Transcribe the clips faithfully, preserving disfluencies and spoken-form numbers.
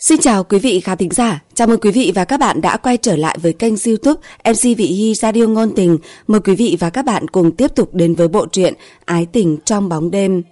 Xin chào quý vị khán thính giả, chào mừng quý vị và các bạn đã quay trở lại với kênh YouTube em xê Vị Hy Radio Ngôn Tình. Mời quý vị và các bạn cùng tiếp tục đến với bộ truyện Ái Tình Trong Bóng Đêm.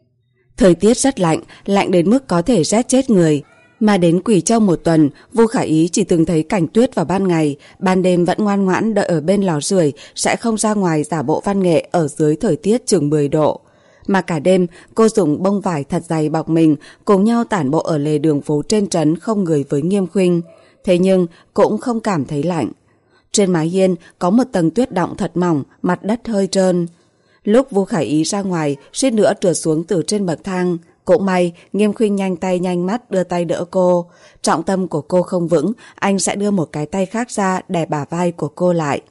Thời tiết rất lạnh, lạnh đến mức có thể rét chết người. Mà đến Quỳ Châu một tuần, Vu Khả Ý chỉ từng thấy cảnh tuyết vào ban ngày, ban đêm vẫn ngoan ngoãn đợi ở bên lò sưởi, sẽ không ra ngoài giả bộ văn nghệ ở dưới thời tiết chừng mười độ. Mà cả đêm, cô dùng bông vải thật dày bọc mình, cùng nhau tản bộ ở lề đường phố trên trấn không người với Nghiêm Khuynh. Thế nhưng, cũng không cảm thấy lạnh. Trên mái hiên có một tầng tuyết đọng thật mỏng, mặt đất hơi trơn. Lúc Vu Khả Ý ra ngoài, suýt nữa trượt xuống từ trên bậc thang. Cũng may, Nghiêm Khuynh nhanh tay nhanh mắt đưa tay đỡ cô. Trọng tâm của cô không vững, anh sẽ đưa một cái tay khác ra đè bả vai của cô lại.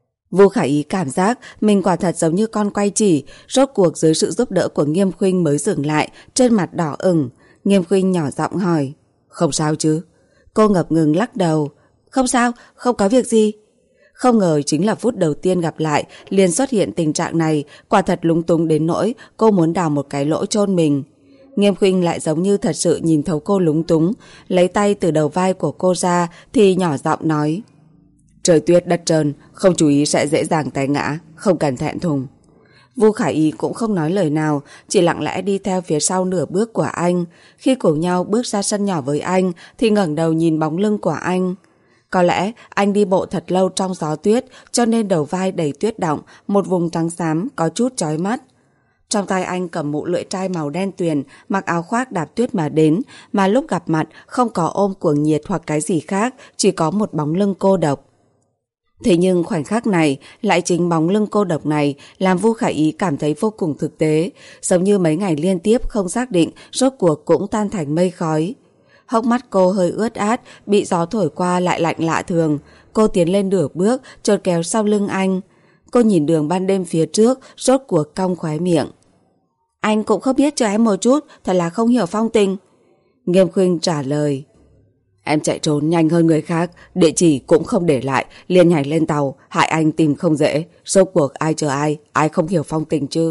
Vu Khả Ý cảm giác mình quả thật giống như con quay chỉ, rốt cuộc dưới sự giúp đỡ của Nghiêm Khuynh mới dừng lại, trên mặt đỏ ửng. Nghiêm Khuynh nhỏ giọng hỏi, không sao chứ? Cô ngập ngừng lắc đầu, không sao, không có việc gì. Không ngờ chính là phút đầu tiên gặp lại liền xuất hiện tình trạng này, quả thật lúng túng đến nỗi cô muốn đào một cái lỗ chôn mình. Nghiêm Khuynh lại giống như thật sự nhìn thấu cô lúng túng, lấy tay từ đầu vai của cô ra thì nhỏ giọng nói, trời tuyết đất trơn, không chú ý sẽ dễ dàng té ngã, không cần thẹn thùng. Vu Khả Ý cũng không nói lời nào, chỉ lặng lẽ đi theo phía sau nửa bước của anh. Khi cùng nhau bước ra sân nhỏ với anh thì ngẩng đầu nhìn bóng lưng của anh. Có lẽ anh đi bộ thật lâu trong gió tuyết, cho nên đầu vai đầy tuyết đọng, một vùng trắng xám có chút chói mắt. Trong tay anh cầm mũ lưỡi trai màu đen tuyền, mặc áo khoác đạp tuyết mà đến, mà lúc gặp mặt không có ôm cuồng nhiệt hoặc cái gì khác, chỉ có một bóng lưng cô độc. Thế nhưng khoảnh khắc này, lại chính bóng lưng cô độc này làm Vu Khả Ý cảm thấy vô cùng thực tế, giống như mấy ngày liên tiếp không xác định, rốt cuộc cũng tan thành mây khói. Hốc mắt cô hơi ướt át, bị gió thổi qua lại lạnh lạ thường. Cô tiến lên nửa bước, chợt kéo sau lưng anh. Cô nhìn đường ban đêm phía trước, rốt cuộc cong khóe miệng. Anh cũng không biết cho em một chút, thật là không hiểu phong tình. Nghiêm Khuynh trả lời. Em chạy trốn nhanh hơn người khác, địa chỉ cũng không để lại, liền nhảy lên tàu, hại anh tìm không dễ. Rốt cuộc ai chờ ai, ai không hiểu phong tình chứ.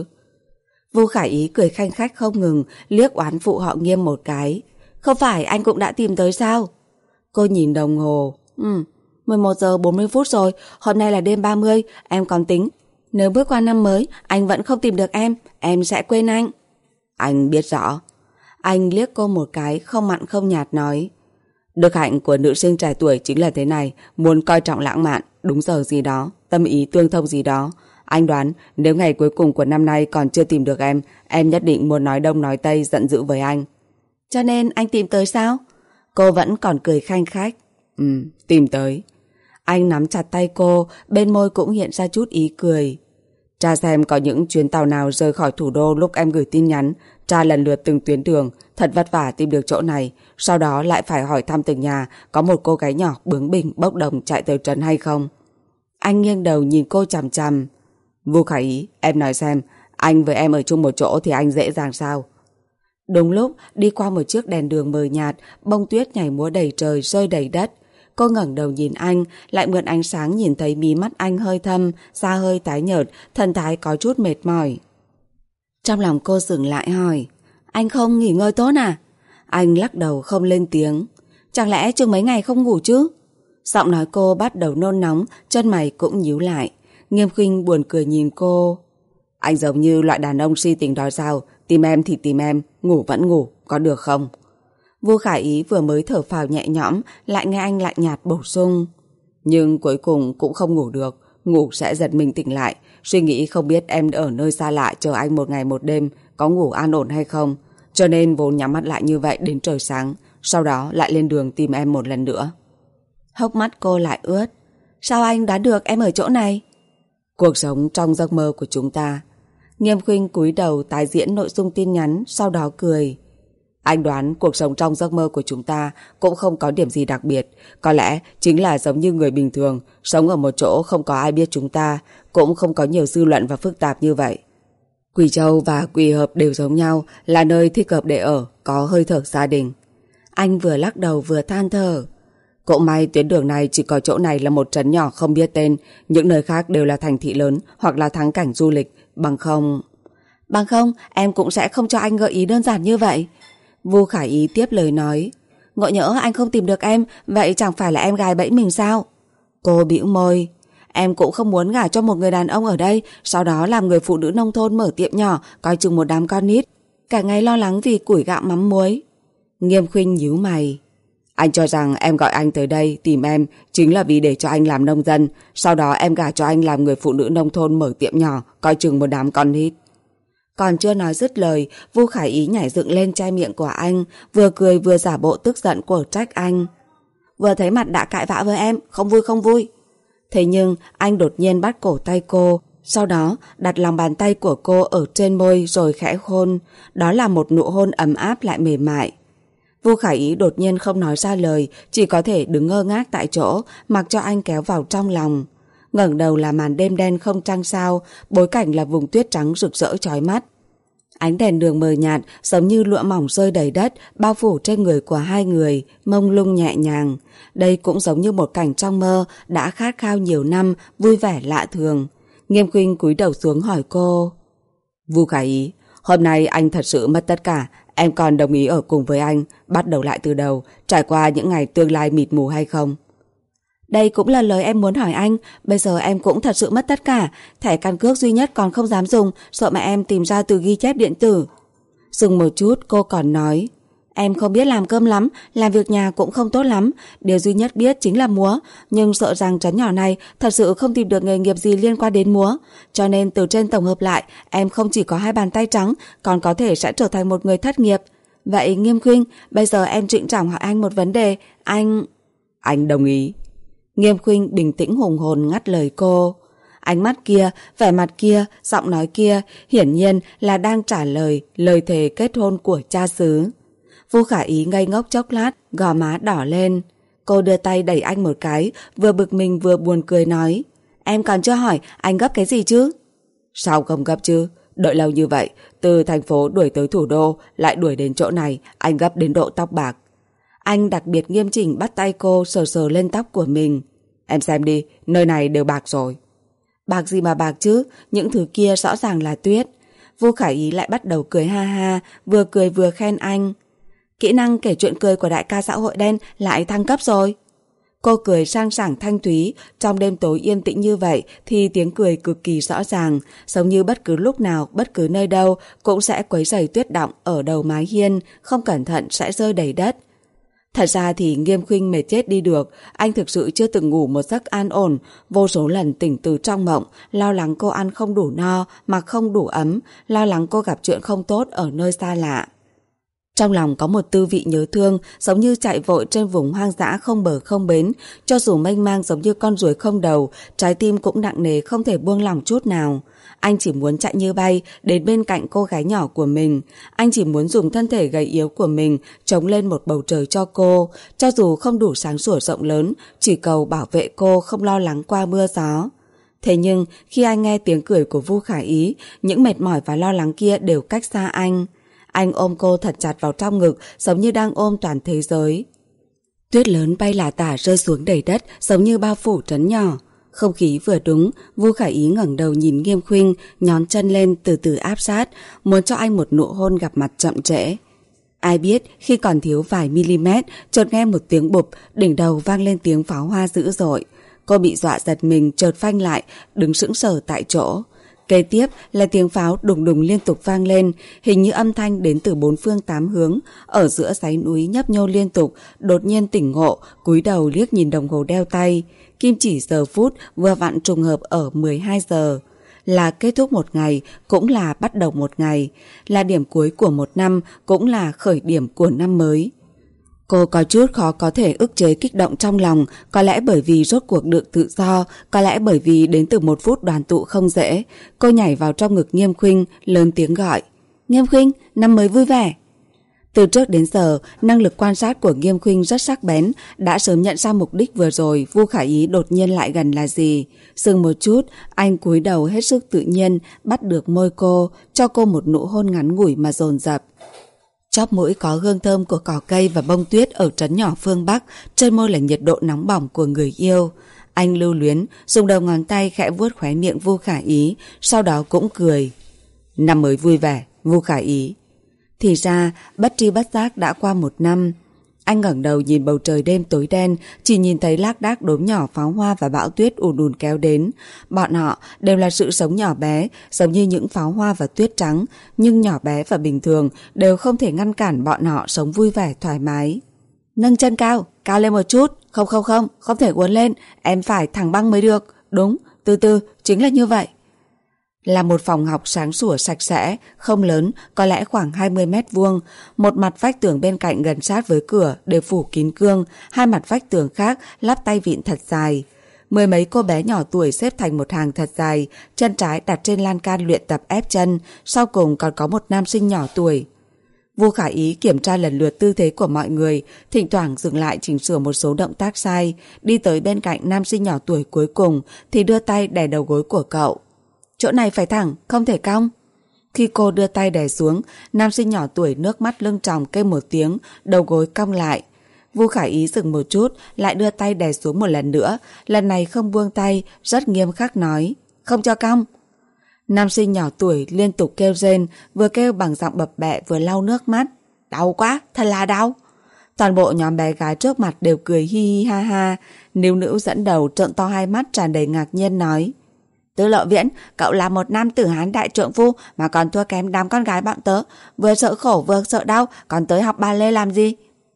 Vu Khả Ý cười khanh khách không ngừng, liếc oán phụ họ Nghiêm một cái. Không phải anh cũng đã tìm tới sao? Cô nhìn đồng hồ. Ừ, mười một giờ bốn mươi phút rồi, hôm nay là đêm ba mươi, em còn tính. Nếu bước qua năm mới, anh vẫn không tìm được em, em sẽ quên anh. Anh biết rõ. Anh liếc cô một cái, không mặn không nhạt nói. Đức hạnh của nữ sinh trẻ tuổi chính là thế này, muốn coi trọng lãng mạn, đúng giờ gì đó, tâm ý tương thông gì đó. Anh đoán nếu ngày cuối cùng của năm nay còn chưa tìm được em, em nhất định muốn nói đông nói tây giận dữ với anh. Cho nên anh tìm tới sao? Cô vẫn còn cười khanh khách. Ừ, tìm tới. Anh nắm chặt tay cô, bên môi cũng hiện ra chút ý cười. Tra xem có những chuyến tàu nào rời khỏi thủ đô lúc em gửi tin nhắn. Tra lần lượt từng tuyến đường, thật vất vả tìm được chỗ này. Sau đó lại phải hỏi thăm từng nhà có một cô gái nhỏ bướng bỉnh bốc đồng chạy tới trấn hay không. Anh nghiêng đầu nhìn cô chằm chằm. Vu Khả Ý, em nói xem, anh với em ở chung một chỗ thì anh dễ dàng sao? Đúng lúc đi qua một chiếc đèn đường mờ nhạt, bông tuyết nhảy múa đầy trời rơi đầy đất. Cô ngẩng đầu nhìn anh, lại mượn ánh sáng nhìn thấy mí mắt anh hơi thâm, da hơi tái nhợt, thần thái có chút mệt mỏi. Trong lòng cô dừng lại hỏi, anh không nghỉ ngơi tốt à? Anh lắc đầu không lên tiếng. Chẳng lẽ chừng mấy ngày không ngủ chứ? Giọng nói cô bắt đầu nôn nóng, chân mày cũng nhíu lại. Nghiêm Khuynh buồn cười nhìn cô. Anh giống như loại đàn ông si tình đó sao? Tìm em thì tìm em, ngủ vẫn ngủ, có được không? Vu Khả Ý vừa mới thở phào nhẹ nhõm, lại nghe anh lạnh nhạt bổ sung. Nhưng cuối cùng cũng không ngủ được, ngủ sẽ giật mình tỉnh lại, suy nghĩ không biết em ở nơi xa lạ chờ anh một ngày một đêm, có ngủ an ổn hay không. Cho nên vốn nhắm mắt lại như vậy đến trời sáng, sau đó lại lên đường tìm em một lần nữa. Hốc mắt cô lại ướt. Sao anh đoán được em ở chỗ này? Cuộc sống trong giấc mơ của chúng ta. Nghiêm Khuynh cúi đầu tái diễn nội dung tin nhắn, sau đó cười. Anh đoán cuộc sống trong giấc mơ của chúng ta cũng không có điểm gì đặc biệt. Có lẽ chính là giống như người bình thường, sống ở một chỗ không có ai biết chúng ta, cũng không có nhiều dư luận và phức tạp như vậy. Quỳ Châu và Quỳ Hợp đều giống nhau, là nơi thích hợp để ở, có hơi thở gia đình. Anh vừa lắc đầu vừa than thở. Cũng may tuyến đường này chỉ có chỗ này là một trấn nhỏ không biết tên, những nơi khác đều là thành thị lớn hoặc là thắng cảnh du lịch, bằng không... Bằng không, em cũng sẽ không cho anh gợi ý đơn giản như vậy. Vu Khả Ý tiếp lời nói. Ngộ nhỡ anh không tìm được em, vậy chẳng phải là em gài bẫy mình sao? Cô bĩu môi. Em cũng không muốn gả cho một người đàn ông ở đây, sau đó làm người phụ nữ nông thôn mở tiệm nhỏ, coi chừng một đám con nít, cả ngày lo lắng vì củi gạo mắm muối. Nghiêm Khuynh nhíu mày. Anh cho rằng em gọi anh tới đây tìm em chính là vì để cho anh làm nông dân, sau đó em gả cho anh làm người phụ nữ nông thôn mở tiệm nhỏ, coi chừng một đám con nít. Còn chưa nói dứt lời, Vu Khải Ý nhảy dựng lên che miệng của anh, vừa cười vừa giả bộ tức giận của trách anh. Vừa thấy mặt đã cãi vã với em, không vui không vui. Thế nhưng anh đột nhiên bắt cổ tay cô, sau đó đặt lòng bàn tay của cô ở trên môi rồi khẽ hôn. Đó là một nụ hôn ấm áp lại mềm mại. Vu Khải Ý đột nhiên không nói ra lời, chỉ có thể đứng ngơ ngác tại chỗ, mặc cho anh kéo vào trong lòng. Ngẩng đầu là màn đêm đen không trăng sao, bối cảnh là vùng tuyết trắng rực rỡ chói mắt. Ánh đèn đường mờ nhạt giống như lụa mỏng rơi đầy đất, bao phủ trên người của hai người, mông lung nhẹ nhàng. Đây cũng giống như một cảnh trong mơ đã khát khao nhiều năm, vui vẻ lạ thường. Nghiêm Khuynh cúi đầu xuống hỏi cô. Vu Khải Ý, hôm nay anh thật sự mất tất cả, em còn đồng ý ở cùng với anh, bắt đầu lại từ đầu, trải qua những ngày tương lai mịt mù hay không? Đây cũng là lời em muốn hỏi anh, bây giờ em cũng thật sự mất tất cả, thẻ căn cước duy nhất còn không dám dùng, sợ mẹ em tìm ra từ ghi chép điện tử. Dừng một chút cô còn nói, em không biết làm cơm lắm, làm việc nhà cũng không tốt lắm, điều duy nhất biết chính là múa, nhưng sợ rằng trấn nhỏ này thật sự không tìm được nghề nghiệp gì liên quan đến múa, cho nên từ trên tổng hợp lại, em không chỉ có hai bàn tay trắng, còn có thể sẽ trở thành một người thất nghiệp. Vậy Nghiêm Khuynh, bây giờ em trịnh trọng hỏi anh một vấn đề, anh... Anh đồng ý. Nghiêm Khuynh bình tĩnh hùng hồn ngắt lời cô. Ánh mắt kia, vẻ mặt kia, giọng nói kia hiển nhiên là đang trả lời lời thề kết hôn của cha xứ. Vu Khải Ý ngây ngốc chốc lát, gò má đỏ lên. Cô đưa tay đẩy anh một cái, vừa bực mình vừa buồn cười nói, em còn chưa hỏi, anh gấp cái gì chứ? Sao không gấp chứ? Đợi lâu như vậy, từ thành phố đuổi tới thủ đô, lại đuổi đến chỗ này, anh gấp đến độ tóc bạc. Anh đặc biệt nghiêm chỉnh bắt tay cô sờ sờ lên tóc của mình. Em xem đi, nơi này đều bạc rồi. Bạc gì mà bạc chứ, những thứ kia rõ ràng là tuyết. Vu Khải Ý lại bắt đầu cười ha ha, vừa cười vừa khen anh. Kỹ năng kể chuyện cười của đại ca xã hội đen lại thăng cấp rồi. Cô cười sang sảng thanh thúy, trong đêm tối yên tĩnh như vậy thì tiếng cười cực kỳ rõ ràng, giống như bất cứ lúc nào, bất cứ nơi đâu cũng sẽ quấy rầy tuyết đọng ở đầu mái hiên, không cẩn thận sẽ rơi đầy đất. Thật ra thì Nghiêm Khuynh mệt chết đi được, anh thực sự chưa từng ngủ một giấc an ổn, vô số lần tỉnh từ trong mộng, lo lắng cô ăn không đủ no, mặc không đủ ấm, lo lắng cô gặp chuyện không tốt ở nơi xa lạ. Trong lòng có một tư vị nhớ thương, giống như chạy vội trên vùng hoang dã không bờ không bến, cho dù mênh mang giống như con ruồi không đầu, trái tim cũng nặng nề không thể buông lỏng chút nào. Anh chỉ muốn chạy như bay đến bên cạnh cô gái nhỏ của mình. Anh chỉ muốn dùng thân thể gầy yếu của mình chống lên một bầu trời cho cô, cho dù không đủ sáng sủa rộng lớn, chỉ cầu bảo vệ cô không lo lắng qua mưa gió. Thế nhưng khi anh nghe tiếng cười của Vu Khải Ý, những mệt mỏi và lo lắng kia đều cách xa anh. Anh ôm cô thật chặt vào trong ngực, giống như đang ôm toàn thế giới. Tuyết lớn bay lả tả rơi xuống đầy đất, giống như bao phủ trấn nhỏ. Không khí vừa đúng, Vu Khải Ý ngẩng đầu nhìn Nghiêm Khuynh, nhón chân lên từ từ áp sát, muốn cho anh một nụ hôn gặp mặt chậm trễ. Ai biết khi còn thiếu vài mm, chợt nghe một tiếng bụp, đỉnh đầu vang lên tiếng pháo hoa dữ dội. Cô bị dọa giật mình, chợt phanh lại, đứng sững sờ tại chỗ. Kế tiếp là tiếng pháo đùng đùng liên tục vang lên, hình như âm thanh đến từ bốn phương tám hướng, ở giữa dãy núi nhấp nhô liên tục, đột nhiên tỉnh ngộ, cúi đầu liếc nhìn đồng hồ đeo tay. Kim chỉ giờ phút vừa vặn trùng hợp ở mười hai giờ. Là kết thúc một ngày, cũng là bắt đầu một ngày, là điểm cuối của một năm, cũng là khởi điểm của năm mới. Cô có chút khó có thể ức chế kích động trong lòng, có lẽ bởi vì rốt cuộc được tự do, có lẽ bởi vì đến từ một phút đoàn tụ không dễ. Cô nhảy vào trong ngực Nghiêm Khuynh, lớn tiếng gọi, Nghiêm Khuynh, năm mới vui vẻ. Từ trước đến giờ, năng lực quan sát của Nghiêm Khuynh rất sắc bén, đã sớm nhận ra mục đích vừa rồi Vu Khải Ý đột nhiên lại gần là gì. Dừng một chút, anh cúi đầu hết sức tự nhiên, bắt được môi cô, cho cô một nụ hôn ngắn ngủi mà dồn dập. Chóp mũi có hương thơm của cỏ cây và bông tuyết ở trấn nhỏ phương Bắc, trên môi là nhiệt độ nóng bỏng của người yêu. Anh lưu luyến, dùng đầu ngón tay khẽ vuốt khóe miệng Vu Khải Ý, sau đó cũng cười. Năm mới vui vẻ, Vu Khải Ý. Thì ra, bất tri bất giác đã qua một năm. Anh ngẩng đầu nhìn bầu trời đêm tối đen, chỉ nhìn thấy lác đác đốm nhỏ pháo hoa và bão tuyết ùn ùn kéo đến. Bọn họ đều là sự sống nhỏ bé, giống như những pháo hoa và tuyết trắng, nhưng nhỏ bé và bình thường đều không thể ngăn cản bọn họ sống vui vẻ thoải mái. Nâng chân cao, cao lên một chút. Không không không, không thể uốn lên, em phải thẳng băng mới được. Đúng, từ từ, chính là như vậy. Là một phòng học sáng sủa sạch sẽ, không lớn, có lẽ khoảng hai mươi mét vuông. Một mặt vách tường bên cạnh gần sát với cửa đều phủ kín gương, hai mặt vách tường khác lắp tay vịn thật dài. Mười mấy cô bé nhỏ tuổi xếp thành một hàng thật dài, chân trái đặt trên lan can luyện tập ép chân, sau cùng còn có một nam sinh nhỏ tuổi. Vu Khả Ý kiểm tra lần lượt tư thế của mọi người, thỉnh thoảng dừng lại chỉnh sửa một số động tác sai, đi tới bên cạnh nam sinh nhỏ tuổi cuối cùng thì đưa tay đè đầu gối của cậu. Chỗ này phải thẳng, không thể cong. Khi cô đưa tay đè xuống, nam sinh nhỏ tuổi nước mắt lưng tròng kêu một tiếng, đầu gối cong lại. Vu Khả Ý dừng một chút, lại đưa tay đè xuống một lần nữa, lần này không buông tay, rất nghiêm khắc nói, không cho cong. Nam sinh nhỏ tuổi liên tục kêu rên, vừa kêu bằng giọng bập bẹ vừa lau nước mắt. Đau quá, thật là đau. Toàn bộ nhóm bé gái trước mặt đều cười hi hi ha ha. Níu Nữ dẫn đầu trợn to hai mắt tràn đầy ngạc nhiên nói, Tư Lộ Viễn, cậu là một nam tử hán đại trượng phu mà còn thua kém đám con gái bọn tớ, vừa sợ khổ vừa sợ đau, còn tới học ballet làm gì?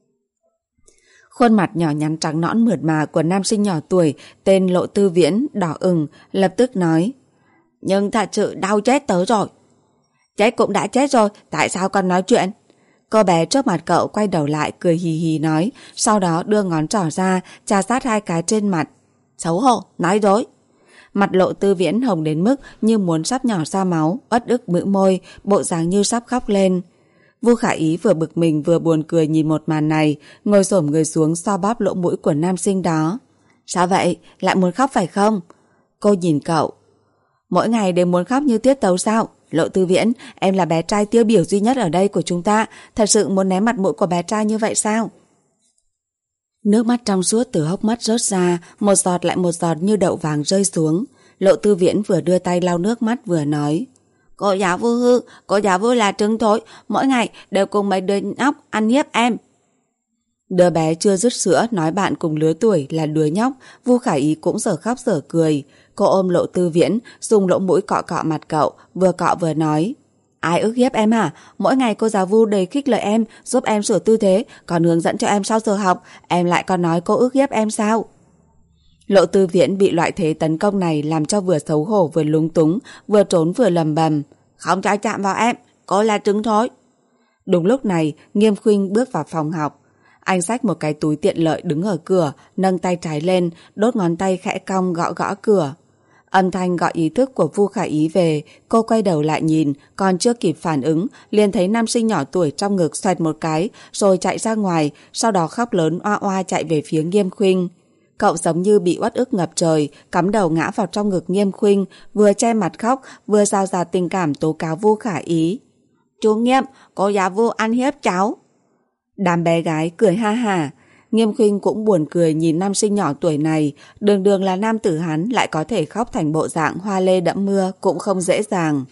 Khuôn mặt nhỏ nhắn trắng nõn mượt mà của nam sinh nhỏ tuổi tên Lộ Tư Viễn đỏ ửng, lập tức nói, nhưng thật sự đau chết tớ rồi. Chết cũng đã chết rồi, tại sao còn nói chuyện? Cô bé trước mặt cậu quay đầu lại cười hì hì nói, sau đó đưa ngón trỏ ra chà sát hai cái trên mặt. Xấu hổ, nói dối. Mặt Lộ Tư Viễn hồng đến mức như muốn sắp nhỏ ra máu, uất ức bĩu môi, bộ dáng như sắp khóc lên. Vu Khả Ý vừa bực mình vừa buồn cười nhìn một màn này, ngồi xổm người xuống xoa bóp lỗ mũi của nam sinh đó. Sao vậy? Lại muốn khóc phải không? Cô nhìn cậu. Mỗi ngày đều muốn khóc như tiết tấu sao? Lộ Tư Viễn, em là bé trai tiêu biểu duy nhất ở đây của chúng ta, thật sự muốn ném mặt mũi của bé trai như vậy sao? Nước mắt trong suốt từ hốc mắt rớt ra, một giọt lại một giọt như đậu vàng rơi xuống. Lộ Tư Viễn vừa đưa tay lau nước mắt vừa nói, cô giáo Vu hư, cô giáo Vu là trứng thối, mỗi ngày đều cùng mấy đứa nhóc ăn hiếp em. Đứa bé chưa dứt sữa nói bạn cùng lứa tuổi là đứa nhóc, Vu Khả Ý cũng dở khóc dở cười. Cô ôm Lộ Tư Viễn, dùng lỗ mũi cọ cọ mặt cậu, vừa cọ vừa nói, ai ức hiếp em hả? Mỗi ngày cô giáo Vu đầy khích lệ em, giúp em sửa tư thế, còn hướng dẫn cho em sau giờ học, em lại còn nói cô ức hiếp em sao? Lộ Tư Viễn bị loại thế tấn công này làm cho vừa xấu hổ vừa lúng túng, vừa trốn vừa lầm bầm, không cho chạm vào em, cô là trứng thối. Đúng lúc này, Nghiêm Khuynh bước vào phòng học. Anh xách một cái túi tiện lợi đứng ở cửa, nâng tay trái lên, đốt ngón tay khẽ cong gõ gõ cửa. Âm thanh gọi ý thức của Vu Khả Ý về, cô quay đầu lại nhìn, còn chưa kịp phản ứng, liền thấy nam sinh nhỏ tuổi trong ngực xoẹt một cái, rồi chạy ra ngoài, sau đó khóc lớn oa oa chạy về phía Nghiêm Khuynh. Cậu giống như bị uất ức ngập trời, cắm đầu ngã vào trong ngực Nghiêm Khuynh, vừa che mặt khóc, vừa rao rạt tình cảm tố cáo Vu Khả Ý. Chú Nghiêm, cô giáo Vu ăn hiếp cháu. Đám bé gái cười ha hả. Nghiêm Khuynh cũng buồn cười nhìn nam sinh nhỏ tuổi này, đường đường là nam tử Hán lại có thể khóc thành bộ dạng hoa lê đẫm mưa cũng không dễ dàng.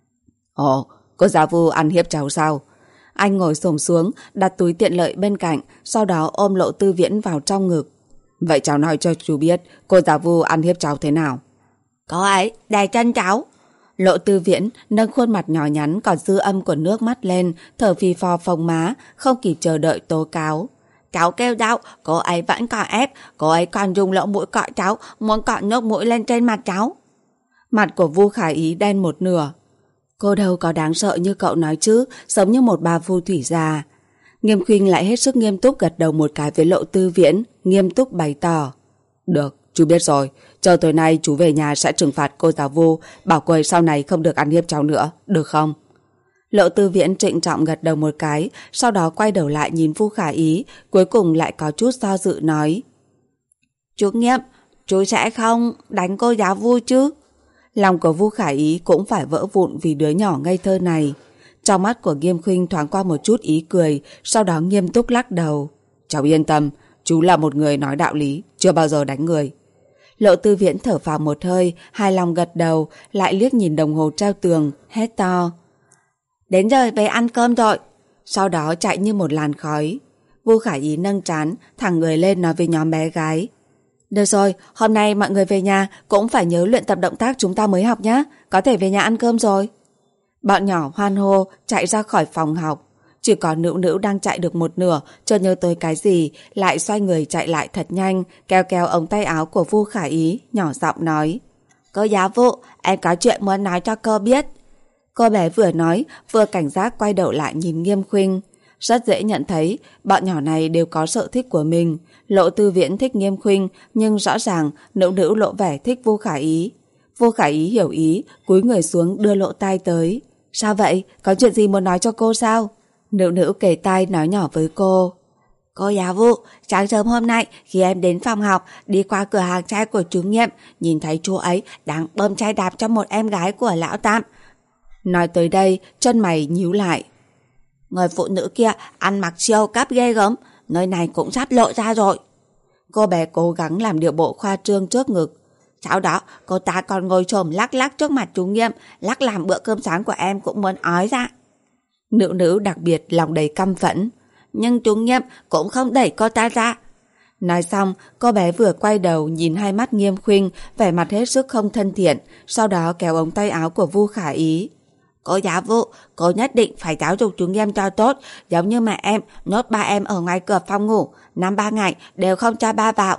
Ồ, cô giáo Vu ăn hiếp cháu sao? Anh ngồi xổm xuống, đặt túi tiện lợi bên cạnh, sau đó ôm Lộ Tư Viễn vào trong ngực. Vậy cháu nói cho chú biết, cô giáo Vu ăn hiếp cháu thế nào? Cô ấy đè chân cháu. Lộ Tư Viễn nâng khuôn mặt nhỏ nhắn còn dư âm của nước mắt lên, thở phì phò phồng má, không kịp chờ đợi tố cáo. Cháu kêu đau, cô ấy vẫn còn ép, cô ấy còn dùng lỗ mũi cọ cháu, muốn cọ nước mũi lên trên mặt cháu. Mặt của Vu Khả Ý đen một nửa. Cô đâu có đáng sợ như cậu nói chứ, giống như một bà phù thủy già. Nghiêm Khuynh lại hết sức nghiêm túc gật đầu một cái với Lộ Tư Viễn, nghiêm túc bày tỏ. Được, chú biết rồi, chờ tối nay chú về nhà sẽ trừng phạt cô giáo Vu, bảo cô ấy sau này không được ăn hiếp cháu nữa, được không? Lộ Tư Viễn trịnh trọng gật đầu một cái, sau đó quay đầu lại nhìn Vu Khả Ý, cuối cùng lại có chút do dự nói. Chú Nghiêm, chú sẽ không đánh cô giáo Vu chứ? Lòng của Vu Khả Ý cũng phải vỡ vụn vì đứa nhỏ ngây thơ này. Trong mắt của Nghiêm Khuynh thoáng qua một chút ý cười, sau đó nghiêm túc lắc đầu. Cháu yên tâm, chú là một người nói đạo lý, chưa bao giờ đánh người. Lộ Tư Viễn thở phào một hơi, hài lòng gật đầu, lại liếc nhìn đồng hồ treo tường, hét to. Đến giờ về ăn cơm rồi. Sau đó chạy như một làn khói. Vu Khả Ý nâng trán, thẳng người lên nói với nhóm bé gái. Được rồi, hôm nay mọi người về nhà cũng phải nhớ luyện tập động tác chúng ta mới học nhé. Có thể về nhà ăn cơm rồi. Bọn nhỏ hoan hô chạy ra khỏi phòng học. Chỉ có Nữu Nữu đang chạy được một nửa, chợt nhớ tới cái gì, lại xoay người chạy lại thật nhanh, kéo kéo ống tay áo của Vu Khả Ý, nhỏ giọng nói. Cô giáo Vu, em có chuyện muốn nói cho cô biết. Cô bé vừa nói, vừa cảnh giác quay đầu lại nhìn Nghiêm Khuynh. Rất dễ nhận thấy, bọn nhỏ này đều có sở thích của mình. Lộ Tư Viễn thích Nghiêm Khuynh, nhưng rõ ràng Nữu Nữu lộ vẻ thích Vu Khả Ý. Vu Khả Ý hiểu ý, cúi người xuống đưa lỗ tai tới. Sao vậy? Có chuyện gì muốn nói cho cô sao? Nữu Nữu kề tai nói nhỏ với cô. Cô giáo Vu, sáng sớm hôm nay khi em đến phòng học, đi qua cửa hàng chai của chú Nghiêm, nhìn thấy chú ấy đang bơm chai đạp cho một em gái của lão Tam. Nói tới đây, chân mày nhíu lại. Người phụ nữ kia ăn mặc siêu cấp ghê gớm, nơi này cũng sắp lộ ra rồi. Cô bé cố gắng làm điệu bộ khoa trương trước ngực. Sau đó, cô ta còn ngồi chồm lắc lắc trước mặt chú Nghiêm, lắc làm bữa cơm sáng của em cũng muốn ói ra. Nữu Nữu đặc biệt lòng đầy căm phẫn. Nhưng chú Nghiêm cũng không đẩy cô ta ra. Nói xong, cô bé vừa quay đầu nhìn hai mắt Nghiêm Khuynh, vẻ mặt hết sức không thân thiện, sau đó kéo ống tay áo của Vu Khả Ý. Cô giáo Vu, cô nhất định phải giáo dục chú Nghiêm cho tốt, giống như mẹ em nhốt ba em ở ngoài cửa phòng ngủ, năm ba ngày đều không cho ba vào.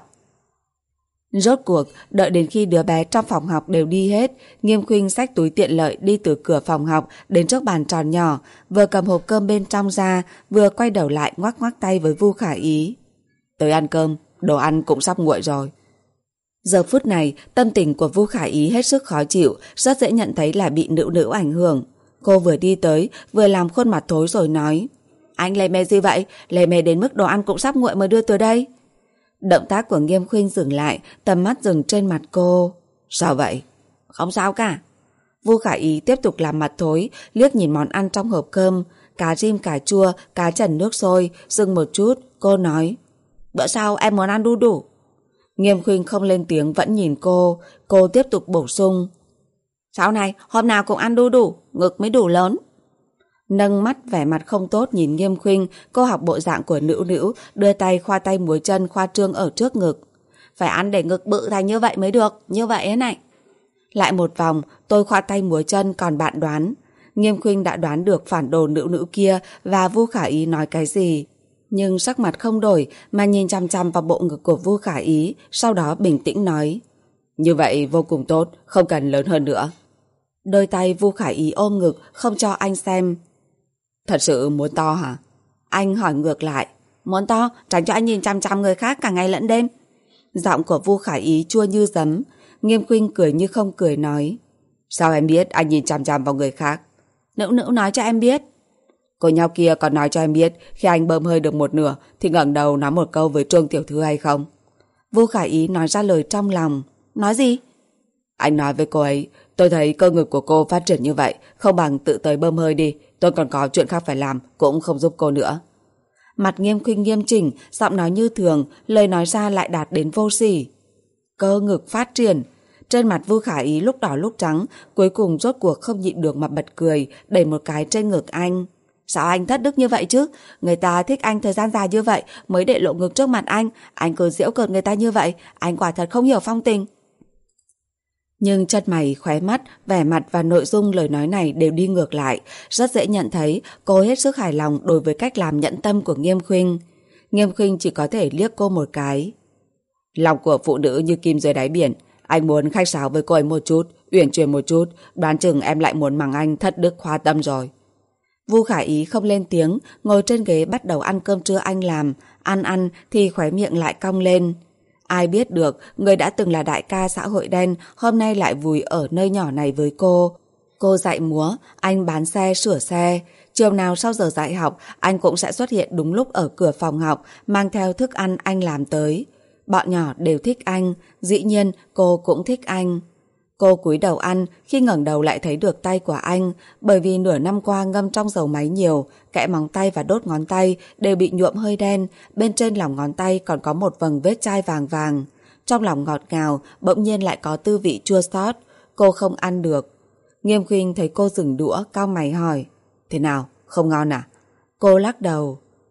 Rốt cuộc, đợi đến khi đứa bé trong phòng học đều đi hết, Nghiêm Khuynh xách túi tiện lợi đi từ cửa phòng học đến trước bàn tròn nhỏ, vừa cầm hộp cơm bên trong ra, vừa quay đầu lại ngoắc ngoắc tay với Vu Khả Ý. Tới ăn cơm, đồ ăn cũng sắp nguội rồi. Giờ phút này, tâm tình của Vu Khả Ý hết sức khó chịu, rất dễ nhận thấy là bị Nữu Nữu ảnh hưởng. Cô vừa đi tới, vừa làm khuôn mặt thối rồi nói. Anh lề mề gì vậy? Lề mề đến mức đồ ăn cũng sắp nguội mới đưa tới đây. Động tác của Nghiêm Khuynh dừng lại, tầm mắt dừng trên mặt cô. Sao vậy? Không sao cả. Vu Khả Ý tiếp tục làm mặt thối, liếc nhìn món ăn trong hộp cơm, cá rim cà chua, cá trần nước sôi, dừng một chút, cô nói. Bữa sau em muốn ăn đu đủ. Nghiêm Khuynh không lên tiếng vẫn nhìn cô, cô tiếp tục bổ sung. Sau này, hôm nào cũng ăn đu đủ, ngực mới đủ lớn. Nâng mắt vẻ mặt không tốt nhìn Nghiêm Khuynh, cô học bộ dạng của Nữu Nữu, đưa tay khoa tay múa chân khoa trương ở trước ngực. Phải ăn để ngực bự thành như vậy mới được, như vậy ấy này. Lại một vòng, tôi khoa tay múa chân còn bạn đoán. Nghiêm Khuynh đã đoán được phản đồ Nữu Nữu kia và Vu Khả Ý nói cái gì. Nhưng sắc mặt không đổi mà nhìn chăm chăm vào bộ ngực của Vu Khả Ý, sau đó bình tĩnh nói. Như vậy vô cùng tốt, không cần lớn hơn nữa. Đôi tay Vu Khả Ý ôm ngực, không cho anh xem. Thật sự muốn to hả? Anh hỏi ngược lại. Muốn to, tránh cho anh nhìn chăm chăm người khác cả ngày lẫn đêm. Giọng của Vu Khả Ý chua như giấm. Nghiêm Khuynh cười như không cười nói. Sao em biết anh nhìn chăm chăm vào người khác? Nữu Nữu nói cho em biết. Cô nhau kia còn nói cho em biết khi anh bơm hơi được một nửa thì ngẩng đầu nói một câu với Trương tiểu thư hay không? Vu Khả Ý nói ra lời trong lòng. Nói gì? Anh nói với cô ấy, tôi thấy cơ ngực của cô phát triển như vậy, không bằng tự tới bơm hơi đi, tôi còn có chuyện khác phải làm, cũng không giúp cô nữa. Mặt Nghiêm Khuynh nghiêm chỉnh, giọng nói như thường, lời nói ra lại đạt đến vô sỉ. Cơ ngực phát triển. Trên mặt Vu Khả Ý lúc đỏ lúc trắng, cuối cùng rốt cuộc không nhịn được mà bật cười, đẩy một cái trên ngực anh. Sao anh thất đức như vậy chứ? Người ta thích anh thời gian dài như vậy mới để lộ ngực trước mặt anh, anh cứ giễu cợt người ta như vậy, anh quả thật không hiểu phong tình. Nhưng chân mày, khóe mắt, vẻ mặt và nội dung lời nói này đều đi ngược lại, rất dễ nhận thấy cô hết sức hài lòng đối với cách làm nhẫn tâm của Nghiêm Khuynh. Nghiêm Khuynh chỉ có thể liếc cô một cái. Lòng của phụ nữ như kim dưới đáy biển, anh muốn khách sáo với cô ấy một chút, uyển chuyển một chút, đoán chừng em lại muốn mắng anh thất đức khoa tâm rồi. Vu Khả Ý không lên tiếng, ngồi trên ghế bắt đầu ăn cơm trưa anh làm, ăn ăn thì khóe miệng lại cong lên. Ai biết được, người đã từng là đại ca xã hội đen, hôm nay lại vùi ở nơi nhỏ này với cô. Cô dạy múa, anh bán xe, sửa xe. Chiều nào sau giờ dạy học, anh cũng sẽ xuất hiện đúng lúc ở cửa phòng học, mang theo thức ăn anh làm tới. Bọn nhỏ đều thích anh, dĩ nhiên cô cũng thích anh. Cô cúi đầu ăn, khi ngẩng đầu lại thấy được tay của anh, bởi vì nửa năm qua ngâm trong dầu máy nhiều, kẽ móng tay và đốt ngón tay đều bị nhuộm hơi đen, bên trên lòng ngón tay còn có một vầng vết chai vàng vàng. Trong lòng ngọt ngào, bỗng nhiên lại có tư vị chua xót, cô không ăn được. Nghiêm Khuynh thấy cô dừng đũa, cau mày hỏi, thế nào, không ngon à? Cô lắc đầu.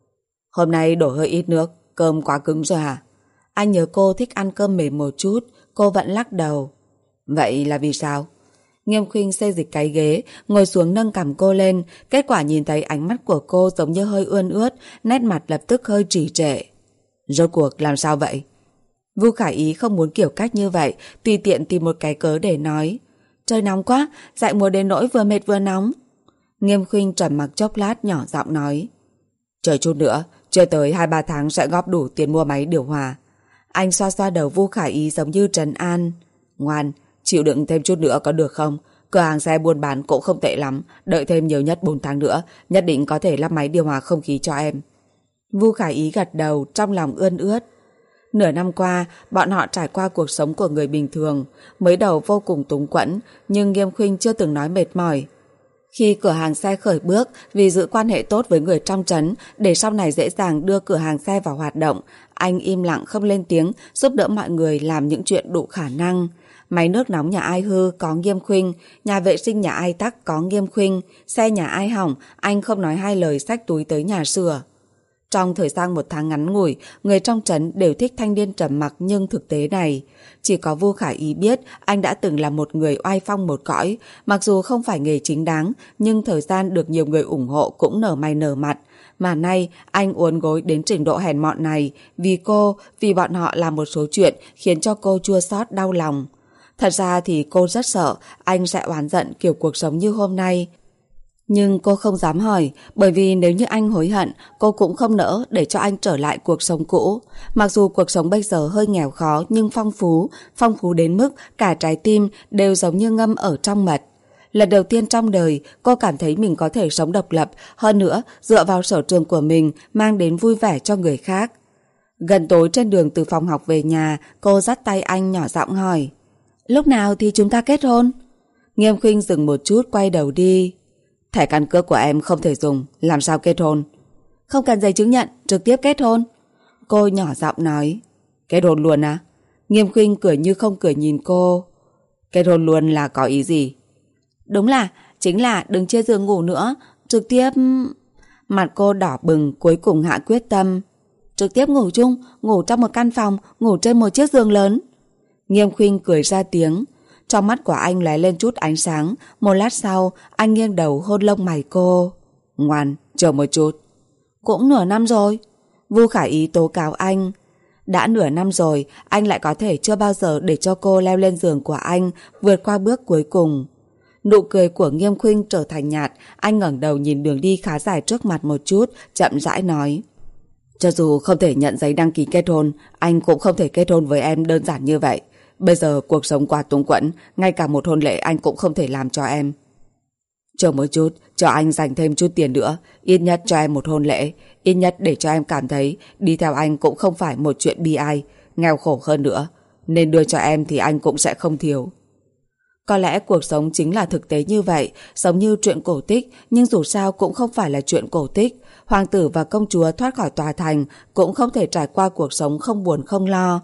Hôm nay đổ hơi ít nước, cơm quá cứng rồi hả? Anh nhớ cô thích ăn cơm mềm một chút, cô vẫn lắc đầu. Vậy là vì sao? Nghiêm Khuynh xê dịch cái ghế, ngồi xuống nâng cằm cô lên, kết quả nhìn thấy ánh mắt của cô giống như hơi ươn ướt, nét mặt lập tức hơi trì trệ. Rốt cuộc làm sao vậy? Vu Khả Ý không muốn kiểu cách như vậy, tùy tiện tìm một cái cớ để nói. Trời nóng quá, dại mùa đến nỗi vừa mệt vừa nóng. Nghiêm Khuynh trầm mặc chốc lát nhỏ giọng nói. Chờ chút nữa, chưa tới hai ba tháng sẽ góp đủ tiền mua máy điều hòa. Anh xoa xoa đầu Vu Khả Ý giống như trấn an. Ngoan, chịu đựng thêm chút nữa có được không? Cửa hàng xe buôn bán cũng không tệ lắm, đợi thêm nhiều nhất bốn tháng nữa, nhất định có thể lắp máy điều hòa không khí cho em. Vu Khả Ý gật đầu, trong lòng ươn ướt. Nửa năm qua, bọn họ trải qua cuộc sống của người bình thường, mới đầu vô cùng túng quẫn, nhưng Nghiêm Khuynh chưa từng nói mệt mỏi. Khi cửa hàng xe khởi bước, vì giữ quan hệ tốt với người trong trấn, để sau này dễ dàng đưa cửa hàng xe vào hoạt động, anh im lặng không lên tiếng, giúp đỡ mọi người làm những chuyện đủ khả năng. Máy nước nóng nhà ai hư có Nghiêm Khuynh, nhà vệ sinh nhà ai tắc có Nghiêm Khuynh, xe nhà ai hỏng, anh không nói hai lời xách túi tới nhà sửa. Trong thời gian một tháng ngắn ngủi, người trong trấn đều thích thanh niên trầm mặc nhưng thực tế này. Chỉ có Vu Khả Ý biết anh đã từng là một người oai phong một cõi, mặc dù không phải nghề chính đáng, nhưng thời gian được nhiều người ủng hộ cũng nở mày nở mặt. Mà nay anh uốn gối đến trình độ hèn mọn này, vì cô, vì bọn họ làm một số chuyện khiến cho cô chua xót đau lòng. Thật ra thì cô rất sợ anh sẽ oán giận kiểu cuộc sống như hôm nay. Nhưng cô không dám hỏi, bởi vì nếu như anh hối hận, cô cũng không nỡ để cho anh trở lại cuộc sống cũ. Mặc dù cuộc sống bây giờ hơi nghèo khó nhưng phong phú, phong phú đến mức cả trái tim đều giống như ngâm ở trong mật. Lần đầu tiên trong đời, cô cảm thấy mình có thể sống độc lập, hơn nữa dựa vào sở trường của mình mang đến vui vẻ cho người khác. Gần tối trên đường từ phòng học về nhà, cô dắt tay anh nhỏ giọng hỏi. Lúc nào thì chúng ta kết hôn? Nghiêm Khuynh dừng một chút quay đầu đi. Thẻ căn cước của em không thể dùng, làm sao kết hôn? Không cần giấy chứng nhận, trực tiếp kết hôn. Cô nhỏ giọng nói. Kết hôn luôn á? Nghiêm Khuynh cười như không cười nhìn cô. Kết hôn luôn là có ý gì? Đúng là, chính là đừng chia giường ngủ nữa, trực tiếp... Mặt cô đỏ bừng, cuối cùng hạ quyết tâm. Trực tiếp ngủ chung, ngủ trong một căn phòng, ngủ trên một chiếc giường lớn. Nghiêm Khuynh cười ra tiếng. Trong mắt của anh lóe lên chút ánh sáng. Một lát sau, anh nghiêng đầu hôn lông mày cô. Ngoan, chờ một chút. Cũng nửa năm rồi. Vu Khả Ý tố cáo anh. Đã nửa năm rồi, anh lại có thể chưa bao giờ để cho cô leo lên giường của anh, vượt qua bước cuối cùng. Nụ cười của Nghiêm Khuynh trở thành nhạt. Anh ngẩng đầu nhìn đường đi khá dài trước mặt một chút, chậm rãi nói. Cho dù không thể nhận giấy đăng ký kết hôn, anh cũng không thể kết hôn với em đơn giản như vậy. Bây giờ cuộc sống quá túng quẫn, ngay cả một hôn lễ anh cũng không thể làm cho em. Chờ một chút, cho anh dành thêm chút tiền nữa, ít nhất cho em một hôn lễ, ít nhất để cho em cảm thấy đi theo anh cũng không phải một chuyện bi ai, nghèo khổ hơn nữa, nên đưa cho em thì anh cũng sẽ không thiếu. Có lẽ cuộc sống chính là thực tế như vậy, giống như chuyện cổ tích, nhưng dù sao cũng không phải là chuyện cổ tích. Hoàng tử và công chúa thoát khỏi tòa thành cũng không thể trải qua cuộc sống không buồn không lo.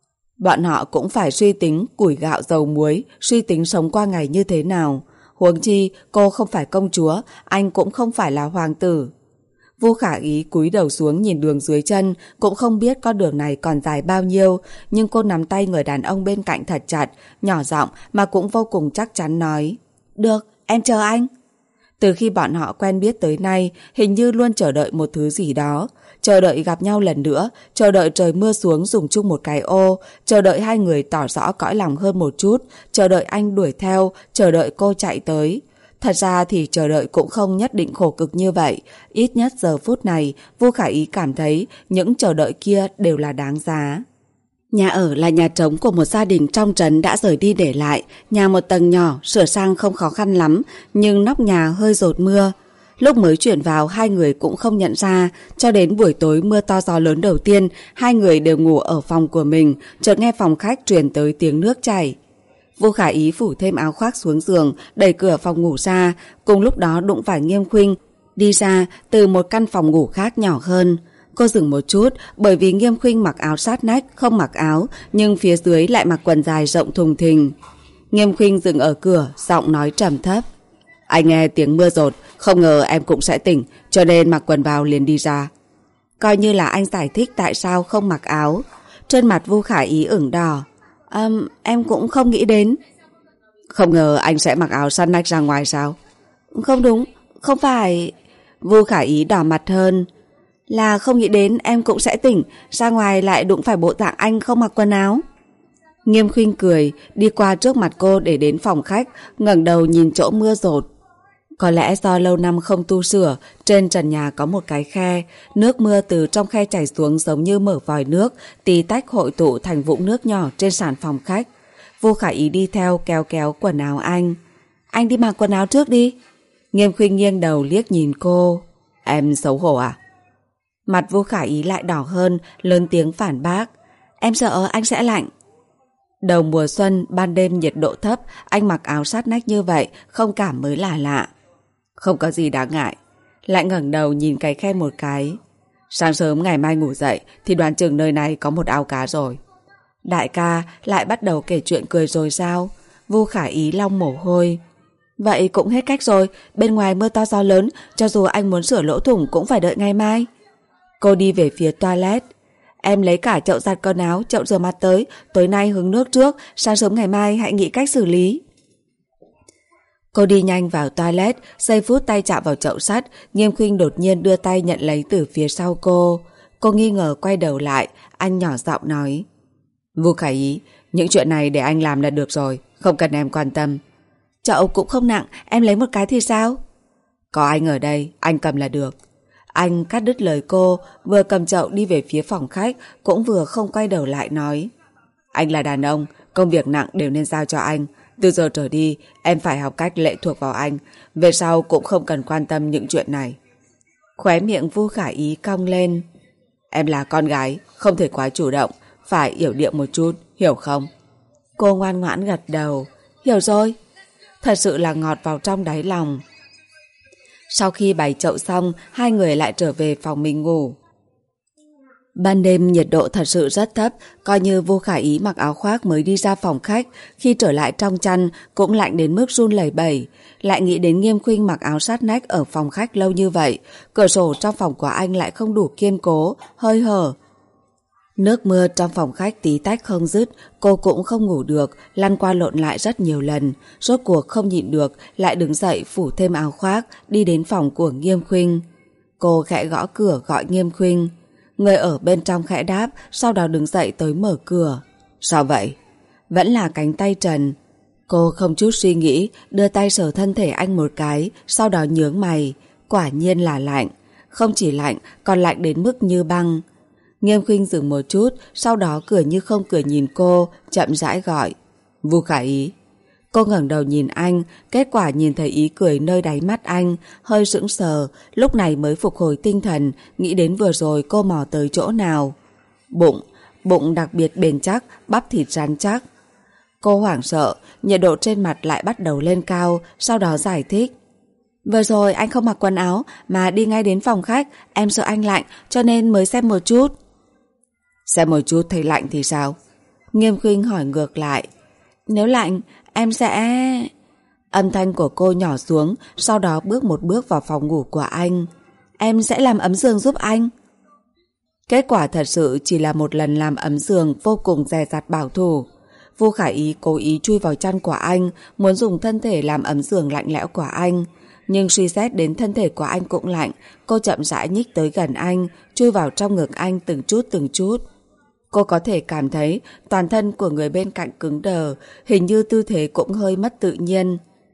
Bọn họ cũng phải suy tính củi gạo dầu muối, suy tính sống qua ngày như thế nào. Huống chi cô không phải công chúa, anh cũng không phải là hoàng tử. Vu Khả Ý cúi đầu xuống nhìn đường dưới chân, cũng không biết con đường này còn dài bao nhiêu, nhưng cô nắm tay người đàn ông bên cạnh thật chặt, nhỏ giọng mà cũng vô cùng chắc chắn nói. Được, em chờ anh. Từ khi bọn họ quen biết tới nay, hình như luôn chờ đợi một thứ gì đó. Chờ đợi gặp nhau lần nữa, chờ đợi trời mưa xuống dùng chung một cái ô, chờ đợi hai người tỏ rõ cõi lòng hơn một chút, chờ đợi anh đuổi theo, chờ đợi cô chạy tới. Thật ra thì chờ đợi cũng không nhất định khổ cực như vậy. Ít nhất giờ phút này, Vu Khả Ý cảm thấy những chờ đợi kia đều là đáng giá. Nhà ở là nhà trống của một gia đình trong trấn đã rời đi để lại. Nhà một tầng nhỏ, sửa sang không khó khăn lắm, nhưng nóc nhà hơi dột mưa. Lúc mới chuyển vào, hai người cũng không nhận ra. Cho đến buổi tối mưa to gió lớn đầu tiên, hai người đều ngủ ở phòng của mình, chợt nghe phòng khách truyền tới tiếng nước chảy. Vu Khả Ý phủ thêm áo khoác xuống giường, đẩy cửa phòng ngủ ra, cùng lúc đó đụng phải Nghiêm Khuynh đi ra từ một căn phòng ngủ khác nhỏ hơn. Cô dừng một chút, bởi vì Nghiêm Khuynh mặc áo sát nách, không mặc áo, nhưng phía dưới lại mặc quần dài rộng thùng thình. Nghiêm Khuynh dừng ở cửa, giọng nói trầm thấp. Anh nghe tiếng mưa rột, không ngờ em cũng sẽ tỉnh, cho nên mặc quần vào liền đi ra. Coi như là anh giải thích tại sao không mặc áo. Trên mặt Vu Khả Ý ửng đỏ. um, Em cũng không nghĩ đến. Không ngờ anh sẽ mặc áo săn nách ra ngoài sao? Không đúng, không phải. Vu Khả Ý đỏ mặt hơn. Là không nghĩ đến em cũng sẽ tỉnh, ra ngoài lại đụng phải bộ dạng anh không mặc quần áo. Nghiêm Khuynh cười, đi qua trước mặt cô để đến phòng khách, ngẩng đầu nhìn chỗ mưa rột. Có lẽ do lâu năm không tu sửa, trên trần nhà có một cái khe, nước mưa từ trong khe chảy xuống giống như mở vòi nước, tí tách hội tụ thành vũng nước nhỏ trên sàn phòng khách. Vu Khả Ý đi theo kéo kéo quần áo anh. Anh đi mặc quần áo trước đi. Nghiêm Khuynh nghiêng đầu liếc nhìn cô. Em xấu hổ à? Mặt Vu Khả Ý lại đỏ hơn, lớn tiếng phản bác. Em sợ anh sẽ lạnh. Đầu mùa xuân, ban đêm nhiệt độ thấp, anh mặc áo sát nách như vậy, không cảm mới là lạ. Không có gì đáng ngại. Lại ngẩng đầu nhìn cái khe một cái. Sáng sớm ngày mai ngủ dậy thì đoán chừng nơi này có một ao cá rồi. Đại ca lại bắt đầu kể chuyện cười rồi sao? Vu Khả Ý lau mồ hôi. Vậy cũng hết cách rồi, bên ngoài mưa to gió lớn, cho dù anh muốn sửa lỗ thủng cũng phải đợi ngày mai. Cô đi về phía toilet. Em lấy cả chậu giặt quần áo, chậu rửa mặt tới, tối nay hứng nước trước, sáng sớm ngày mai hãy nghĩ cách xử lý. Cô đi nhanh vào toilet, giây phút tay chạm vào chậu sắt, Nghiêm Khuynh đột nhiên đưa tay nhận lấy từ phía sau cô. Cô nghi ngờ quay đầu lại, anh nhỏ giọng nói. Vu Khả Ý, những chuyện này để anh làm là được rồi, không cần em quan tâm. Chậu cũng không nặng, em lấy một cái thì sao? Có anh ở đây, anh cầm là được. Anh cắt đứt lời cô, vừa cầm chậu đi về phía phòng khách, cũng vừa không quay đầu lại nói. Anh là đàn ông, công việc nặng đều nên giao cho anh. Từ giờ trở đi, em phải học cách lệ thuộc vào anh. Về sau cũng không cần quan tâm những chuyện này. Khóe miệng Vu Khả Ý cong lên. Em là con gái, không thể quá chủ động, phải yểu điệu một chút, hiểu không? Cô ngoan ngoãn gật đầu. Hiểu rồi. Thật sự là ngọt vào trong đáy lòng. Sau khi bày chậu xong, hai người lại trở về phòng mình ngủ. Ban đêm nhiệt độ thật sự rất thấp, coi như Vu Khả Ý mặc áo khoác mới đi ra phòng khách, khi trở lại trong chăn cũng lạnh đến mức run lẩy bẩy. Lại nghĩ đến Nghiêm Khuynh mặc áo sát nách ở phòng khách lâu như vậy, cửa sổ trong phòng của anh lại không đủ kiên cố, hơi hở. Nước mưa trong phòng khách tí tách không dứt, cô cũng không ngủ được, lăn qua lộn lại rất nhiều lần, rốt cuộc không nhịn được, lại đứng dậy phủ thêm áo khoác, đi đến phòng của Nghiêm Khuynh. Cô khẽ gõ cửa gọi Nghiêm Khuynh. Người ở bên trong khẽ đáp, sau đó đứng dậy tới mở cửa. Sao vậy? Vẫn là cánh tay trần. Cô không chút suy nghĩ, đưa tay sờ thân thể anh một cái, sau đó nhướng mày. Quả nhiên là lạnh. Không chỉ lạnh, còn lạnh đến mức như băng. Nghiêm Khuynh dừng một chút, sau đó cười như không cười nhìn cô, chậm rãi gọi. Vu Khả Ý. Cô ngẩng đầu nhìn anh, kết quả nhìn thấy ý cười nơi đáy mắt anh, hơi sững sờ, lúc này mới phục hồi tinh thần, nghĩ đến vừa rồi cô mò tới chỗ nào. Bụng, bụng đặc biệt bền chắc, bắp thịt rắn chắc. Cô hoảng sợ, nhiệt độ trên mặt lại bắt đầu lên cao, sau đó giải thích. Vừa rồi anh không mặc quần áo mà đi ngay đến phòng khách, em sợ anh lạnh cho nên mới xem một chút. Xem một chút thấy lạnh thì sao? Nghiêm Khuynh hỏi ngược lại. Nếu lạnh, em sẽ... Âm thanh của cô nhỏ xuống, sau đó bước một bước vào phòng ngủ của anh. Em sẽ làm ấm giường giúp anh. Kết quả thật sự chỉ là một lần làm ấm giường vô cùng dè dặt bảo thủ. Vu Khả Ý cố ý chui vào chăn của anh, muốn dùng thân thể làm ấm giường lạnh lẽo của anh. Nhưng suy xét đến thân thể của anh cũng lạnh, cô chậm rãi nhích tới gần anh, chui vào trong ngực anh từng chút từng chút. Cô có thể cảm thấy toàn thân của người bên cạnh cứng đờ, hình như tư thế cũng hơi mất tự nhiên.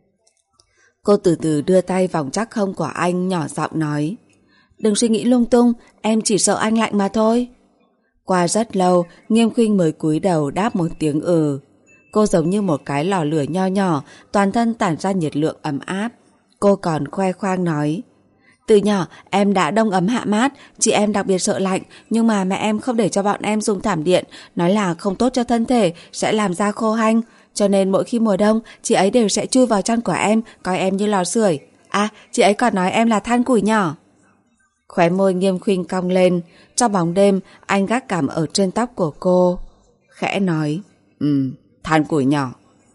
Cô từ từ đưa tay vòng chắc hông của anh, nhỏ giọng nói. Đừng suy nghĩ lung tung, em chỉ sợ anh lạnh mà thôi. Qua rất lâu, Nghiêm Khuynh mới cúi đầu đáp một tiếng ừ. Cô giống như một cái lò lửa nho nhỏ, toàn thân tản ra nhiệt lượng ấm áp. Cô còn khoe khoang nói. Từ nhỏ em đã đông ấm hạ mát, chị em đặc biệt sợ lạnh, nhưng mà mẹ em không để cho bọn em dùng thảm điện, nói là không tốt cho thân thể, sẽ làm da khô hanh. Cho nên mỗi khi mùa đông, chị ấy đều sẽ chui vào chăn của em, coi em như lò sưởi. À, chị ấy còn nói em là than củi nhỏ. Khóe môi Nghiêm Khuynh cong lên, trong bóng đêm anh gác cảm ở trên tóc của cô. Khẽ nói, Ừ, than củi nhỏ.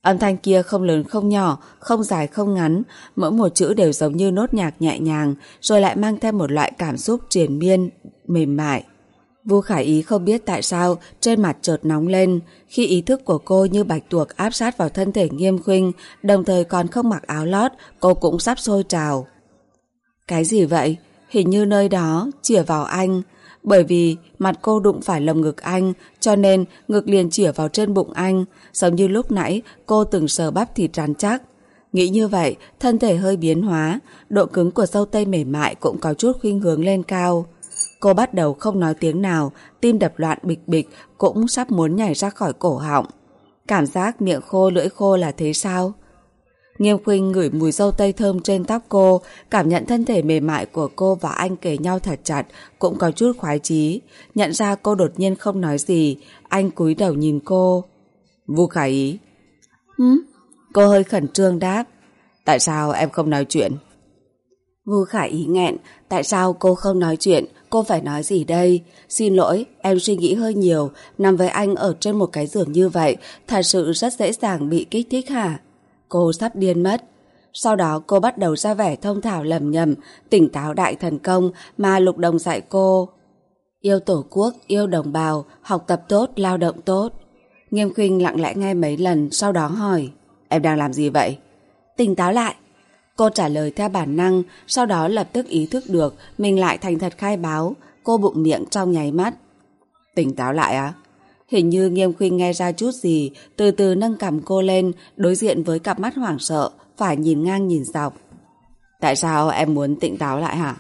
Âm thanh kia không lớn không nhỏ, không dài không ngắn, mỗi một chữ đều giống như nốt nhạc nhẹ nhàng, rồi lại mang thêm một loại cảm xúc triền miên, mềm mại. Vu Khải Ý không biết tại sao trên mặt chợt nóng lên, khi ý thức của cô như bạch tuộc áp sát vào thân thể Nghiêm Khuynh, đồng thời còn không mặc áo lót, cô cũng sắp sôi trào. Cái gì vậy? Hình như nơi đó chĩa vào anh. Bởi vì mặt cô đụng phải lồng ngực anh, cho nên ngực liền chĩa vào trên bụng anh, giống như lúc nãy cô từng sờ bắp thịt rắn chắc. Nghĩ như vậy, thân thể hơi biến hóa, độ cứng của dâu tây mềm mại cũng có chút khuynh hướng lên cao. Cô bắt đầu không nói tiếng nào, tim đập loạn bịch bịch, cũng sắp muốn nhảy ra khỏi cổ họng. Cảm giác miệng khô lưỡi khô là thế sao? Nghiêm Khuynh ngửi mùi dâu tây thơm trên tóc cô, cảm nhận thân thể mềm mại của cô và anh kề nhau thật chặt, cũng có chút khoái chí. Nhận ra cô đột nhiên không nói gì, anh cúi đầu nhìn cô. Vu Khải Ý. Hứ? Cô hơi khẩn trương đáp. Tại sao em không nói chuyện? Vu Khải Ý nghẹn. Tại sao cô không nói chuyện? Cô phải nói gì đây? Xin lỗi, em suy nghĩ hơi nhiều. Nằm với anh ở trên một cái giường như vậy, thật sự rất dễ dàng bị kích thích hả? Cô sắp điên mất. Sau đó cô bắt đầu ra vẻ thông thạo lầm nhầm, tỉnh táo đại thần công mà Lục Đồng dạy cô. Yêu tổ quốc, yêu đồng bào, học tập tốt, lao động tốt. Nghiêm Khuynh lặng lẽ nghe mấy lần, sau đó hỏi. Em đang làm gì vậy? Tỉnh táo lại. Cô trả lời theo bản năng, sau đó lập tức ý thức được mình lại thành thật khai báo. Cô bụng miệng trong nháy mắt. Tỉnh táo lại á? Hình như Nghiêm Khuynh nghe ra chút gì, từ từ nâng cằm cô lên, đối diện với cặp mắt hoảng sợ, phải nhìn ngang nhìn dọc. Tại sao em muốn tỉnh táo lại hả?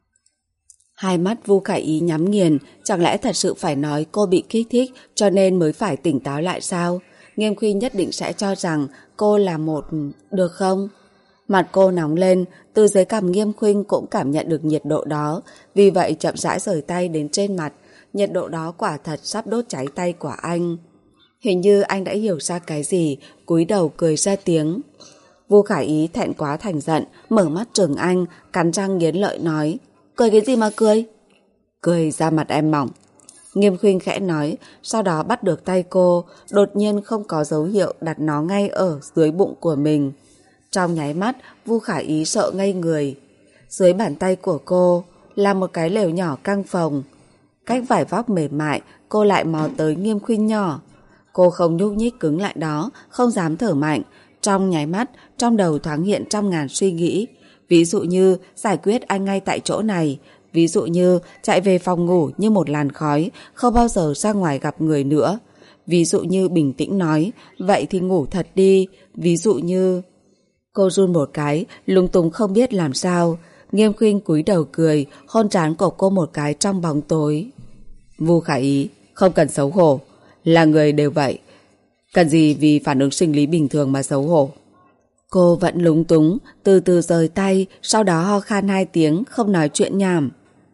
Hai mắt Vu Khải Ý nhắm nghiền, chẳng lẽ thật sự phải nói cô bị kích thích cho nên mới phải tỉnh táo lại sao? Nghiêm Khuynh nhất định sẽ cho rằng cô là một... được không? Mặt cô nóng lên, từ dưới cằm Nghiêm Khuynh cũng cảm nhận được nhiệt độ đó, vì vậy chậm rãi rời tay đến trên mặt. Nhiệt độ đó quả thật sắp đốt cháy tay của anh. Hình như anh đã hiểu ra cái gì, cúi đầu cười ra tiếng. Vu Khải Ý thẹn quá thành giận, mở mắt trừng anh, cắn răng nghiến lợi nói. Cười cái gì mà cười? Cười ra mặt em mỏng. Nghiêm Khuynh khẽ nói, sau đó bắt được tay cô, đột nhiên không có dấu hiệu đặt nó ngay ở dưới bụng của mình. Trong nháy mắt, Vu Khải Ý sợ ngây người. Dưới bàn tay của cô là một cái lều nhỏ căng phồng. Cách vải vóc mềm mại, cô lại mò tới Nghiêm Khuynh nhỏ. Cô không nhúc nhích cứng lại đó, không dám thở mạnh. Trong nháy mắt, trong đầu thoáng hiện trăm ngàn suy nghĩ. Ví dụ như giải quyết anh ngay tại chỗ này. Ví dụ như chạy về phòng ngủ như một làn khói, không bao giờ ra ngoài gặp người nữa. Ví dụ như bình tĩnh nói, vậy thì ngủ thật đi. Ví dụ như... Cô run một cái, lung tung không biết làm sao. Nghiêm Khuynh cúi đầu cười, hôn trán của cô một cái trong bóng tối. Vu Khải Ý, không cần xấu hổ. Là người đều vậy. Cần gì vì phản ứng sinh lý bình thường mà xấu hổ. Cô vẫn lúng túng, từ từ rời tay, sau đó ho khan hai tiếng, không nói chuyện nhảm.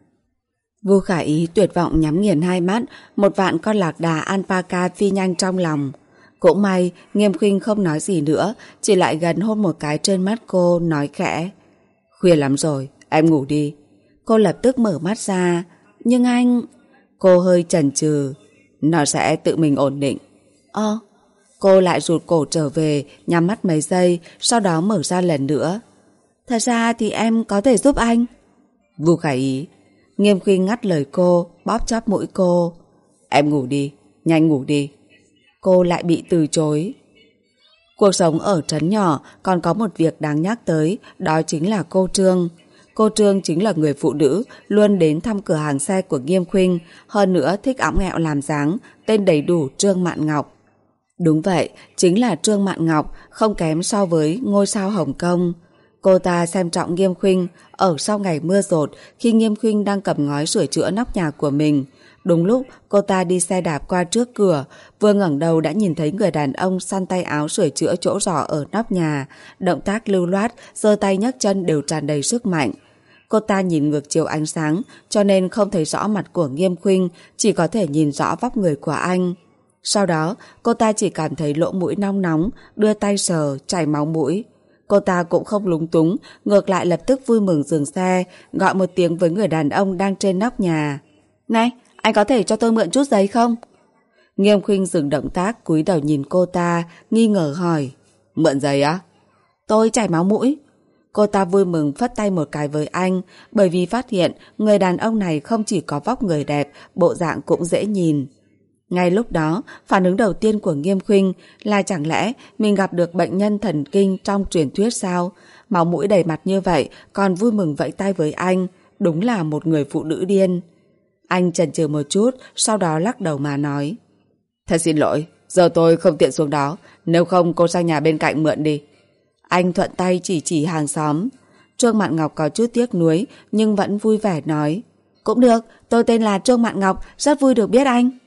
Vu Khải Ý tuyệt vọng nhắm nghiền hai mắt, một vạn con lạc đà alpaca phi nhanh trong lòng. Cũng may, Nghiêm Khuynh không nói gì nữa, chỉ lại gần hôn một cái trên mắt cô, nói khẽ. Khuya lắm rồi, em ngủ đi. Cô lập tức mở mắt ra. Nhưng anh... Cô hơi chần chừ. Nó sẽ tự mình ổn định. Ơ... Cô lại rụt cổ trở về, nhắm mắt mấy giây, sau đó mở ra lần nữa. Thật ra thì em có thể giúp anh. Vu Khải Ý. Nghiêm Khuynh ngắt lời cô, bóp chóp mũi cô. Em ngủ đi, nhanh ngủ đi. Cô lại bị từ chối. Cuộc sống ở trấn nhỏ còn có một việc đáng nhắc tới, đó chính là cô Trương. Cô Trương chính là người phụ nữ luôn đến thăm cửa hàng xe của Nghiêm Khuynh, hơn nữa thích ẵm ẹo làm dáng, tên đầy đủ Trương Mạn Ngọc. Đúng vậy, chính là Trương Mạn Ngọc, không kém so với ngôi sao Hồng Kông. Cô ta xem trọng Nghiêm Khuynh ở sau ngày mưa dột khi Nghiêm Khuynh đang cầm ngói sửa chữa nóc nhà của mình. Đúng lúc cô ta đi xe đạp qua trước cửa, vừa ngẩng đầu đã nhìn thấy người đàn ông săn tay áo sửa chữa chỗ rò ở nóc nhà. Động tác lưu loát, giơ tay nhấc chân đều tràn đầy sức mạnh. Cô ta nhìn ngược chiều ánh sáng, cho nên không thấy rõ mặt của Nghiêm Khuynh, chỉ có thể nhìn rõ vóc người của anh. Sau đó, cô ta chỉ cảm thấy lỗ mũi nóng nóng, đưa tay sờ, chảy máu mũi. Cô ta cũng không lúng túng, ngược lại lập tức vui mừng dừng xe, gọi một tiếng với người đàn ông đang trên nóc nhà. Này, anh có thể cho tôi mượn chút giấy không? Nghiêm Khuynh dừng động tác, cúi đầu nhìn cô ta, nghi ngờ hỏi. Mượn giày á? Tôi chảy máu mũi. Cô ta vui mừng phất tay một cái với anh, bởi vì phát hiện người đàn ông này không chỉ có vóc người đẹp, bộ dạng cũng dễ nhìn. Ngay lúc đó, phản ứng đầu tiên của Nghiêm Khuynh là chẳng lẽ mình gặp được bệnh nhân thần kinh trong truyền thuyết sao? Máu mũi đầy mặt như vậy, còn vui mừng vẫy tay với anh. Đúng là một người phụ nữ điên. Anh chần chừ một chút, sau đó lắc đầu mà nói. Thật xin lỗi, giờ tôi không tiện xuống đó, nếu không cô sang nhà bên cạnh mượn đi. Anh thuận tay chỉ chỉ hàng xóm. Trương Mạn Ngọc có chút tiếc nuối, nhưng vẫn vui vẻ nói. Cũng được, tôi tên là Trương Mạn Ngọc, rất vui được biết anh.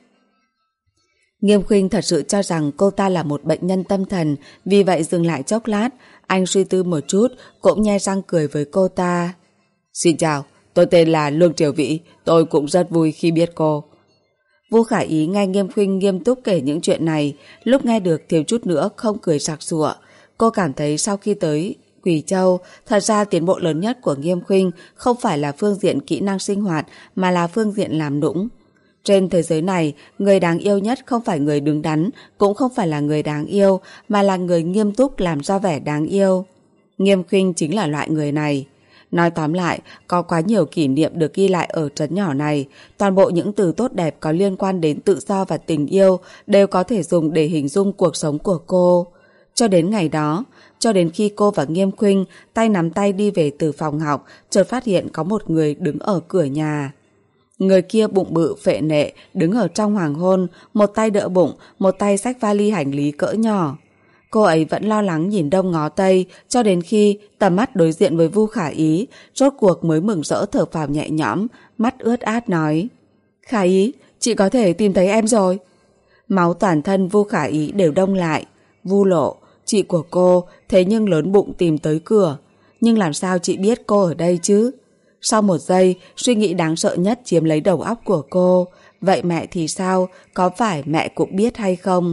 Nghiêm Khuynh thật sự cho rằng cô ta là một bệnh nhân tâm thần, vì vậy dừng lại chốc lát. Anh suy tư một chút, cũng nhe răng cười với cô ta. Xin chào, tôi tên là Lương Triều Vĩ, tôi cũng rất vui khi biết cô. Vu Khả Ý nghe Nghiêm Khuynh nghiêm túc kể những chuyện này, lúc nghe được thiếu chút nữa không cười sặc sụa. Cô cảm thấy sau khi tới Quỳ Châu, thật ra tiến bộ lớn nhất của Nghiêm Khuynh không phải là phương diện kỹ năng sinh hoạt, mà là phương diện làm nũng. Trên thế giới này, người đáng yêu nhất không phải người đứng đắn, cũng không phải là người đáng yêu, mà là người nghiêm túc làm ra vẻ đáng yêu. Nghiêm Khuynh chính là loại người này. Nói tóm lại, có quá nhiều kỷ niệm được ghi lại ở trấn nhỏ này. Toàn bộ những từ tốt đẹp có liên quan đến tự do và tình yêu đều có thể dùng để hình dung cuộc sống của cô. Cho đến ngày đó, cho đến khi cô và Nghiêm Khuynh tay nắm tay đi về từ phòng học, chợt phát hiện có một người đứng ở cửa nhà. Người kia bụng bự phệ nệ, đứng ở trong hoàng hôn, một tay đỡ bụng, một tay xách vali hành lý cỡ nhỏ. Cô ấy vẫn lo lắng nhìn đông ngó tây, cho đến khi tầm mắt đối diện với Vu Khả Ý, rốt cuộc mới mừng rỡ thở phào nhẹ nhõm, mắt ướt át nói. Khả Ý, chị có thể tìm thấy em rồi. Máu toàn thân Vu Khả Ý đều đông lại. Vu Lộ, chị của cô, thế nhưng lớn bụng tìm tới cửa. Nhưng làm sao chị biết cô ở đây chứ? Sau một giây, suy nghĩ đáng sợ nhất chiếm lấy đầu óc của cô. Vậy mẹ thì sao? Có phải mẹ cũng biết hay không?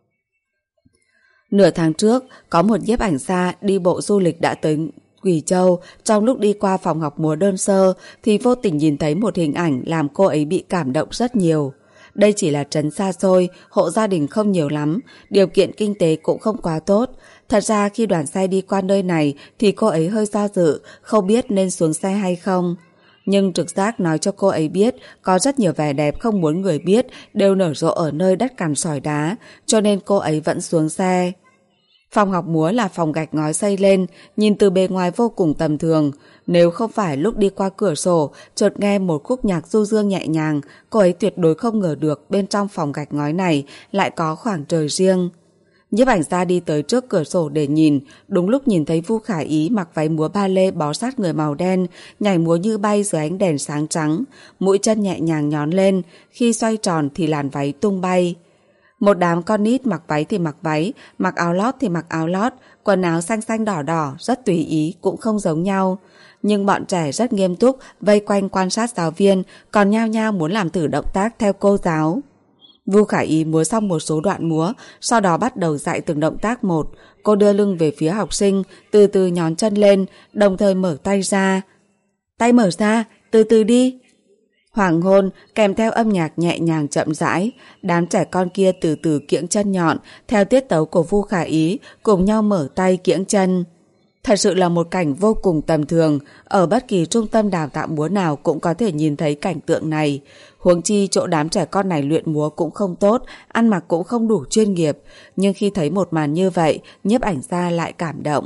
Nửa tháng trước, có một nhiếp ảnh gia đi bộ du lịch đã tới Quỳ Châu. Trong lúc đi qua phòng học múa đơn sơ thì vô tình nhìn thấy một hình ảnh làm cô ấy bị cảm động rất nhiều. Đây chỉ là trấn xa xôi, hộ gia đình không nhiều lắm, điều kiện kinh tế cũng không quá tốt. Thật ra khi đoàn xe đi qua nơi này thì cô ấy hơi do dự, không biết nên xuống xe hay không. Nhưng trực giác nói cho cô ấy biết có rất nhiều vẻ đẹp không muốn người biết đều nở rộ ở nơi đất cằn sỏi đá, cho nên cô ấy vẫn xuống xe. Phòng học múa là phòng gạch ngói xây lên, nhìn từ bề ngoài vô cùng tầm thường. Nếu không phải lúc đi qua cửa sổ chợt nghe một khúc nhạc du dương nhẹ nhàng, cô ấy tuyệt đối không ngờ được bên trong phòng gạch ngói này lại có khoảng trời riêng. Nhiếp ảnh gia đi tới trước cửa sổ để nhìn, đúng lúc nhìn thấy Vu Khả Ý mặc váy múa ba lê bó sát người màu đen, nhảy múa như bay dưới ánh đèn sáng trắng, mũi chân nhẹ nhàng nhón lên, khi xoay tròn thì làn váy tung bay. Một đám con nít mặc váy thì mặc váy, mặc áo lót thì mặc áo lót, quần áo xanh xanh đỏ đỏ, rất tùy ý, cũng không giống nhau. Nhưng bọn trẻ rất nghiêm túc, vây quanh quan sát giáo viên, còn nhao nhao muốn làm thử động tác theo cô giáo. Vu Khả Ý múa xong một số đoạn múa, sau đó bắt đầu dạy từng động tác một. Cô đưa lưng về phía học sinh, từ từ nhón chân lên, đồng thời mở tay ra. Tay mở ra, từ từ đi. Hoàng hôn kèm theo âm nhạc nhẹ nhàng chậm rãi, đám trẻ con kia từ từ kiễng chân nhọn theo tiết tấu của Vu Khả Ý, cùng nhau mở tay kiễng chân. Thật sự là một cảnh vô cùng tầm thường, ở bất kỳ trung tâm đào tạo múa nào cũng có thể nhìn thấy cảnh tượng này. Huống chi chỗ đám trẻ con này luyện múa cũng không tốt, ăn mặc cũng không đủ chuyên nghiệp, nhưng khi thấy một màn như vậy, nhiếp ảnh gia lại cảm động.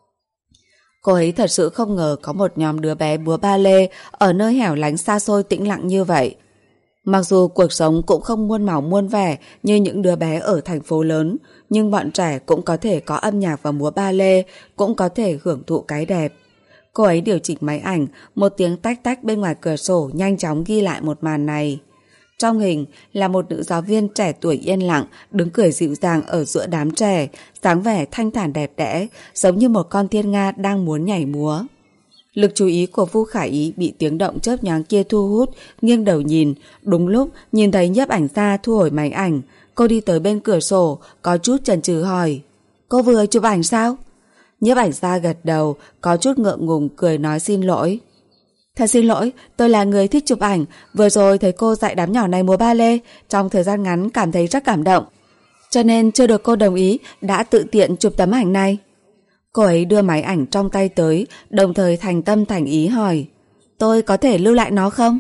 Cô ấy thật sự không ngờ có một nhóm đứa bé múa ba lê ở nơi hẻo lánh xa xôi tĩnh lặng như vậy. Mặc dù cuộc sống cũng không muôn màu muôn vẻ như những đứa bé ở thành phố lớn, nhưng bọn trẻ cũng có thể có âm nhạc và múa ba lê, cũng có thể hưởng thụ cái đẹp. Cô ấy điều chỉnh máy ảnh, một tiếng tách tách bên ngoài cửa sổ nhanh chóng ghi lại một màn này. Trong hình là một nữ giáo viên trẻ tuổi yên lặng, đứng cười dịu dàng ở giữa đám trẻ, dáng vẻ thanh thản đẹp đẽ, giống như một con thiên nga đang muốn nhảy múa. Lực chú ý của Vu Khả Ý bị tiếng động chớp nhoáng kia thu hút, nghiêng đầu nhìn, đúng lúc nhìn thấy nhiếp ảnh gia thu hồi máy ảnh. Cô đi tới bên cửa sổ, có chút chần chừ hỏi, cô vừa chụp ảnh sao? Nhiếp ảnh gia gật đầu, có chút ngượng ngùng cười nói xin lỗi. Thật xin lỗi, tôi là người thích chụp ảnh. Vừa rồi thấy cô dạy đám nhỏ này múa ba lê, trong thời gian ngắn cảm thấy rất cảm động. Cho nên chưa được cô đồng ý, đã tự tiện chụp tấm ảnh này. Cô ấy đưa máy ảnh trong tay tới, đồng thời thành tâm thành ý hỏi, tôi có thể lưu lại nó không?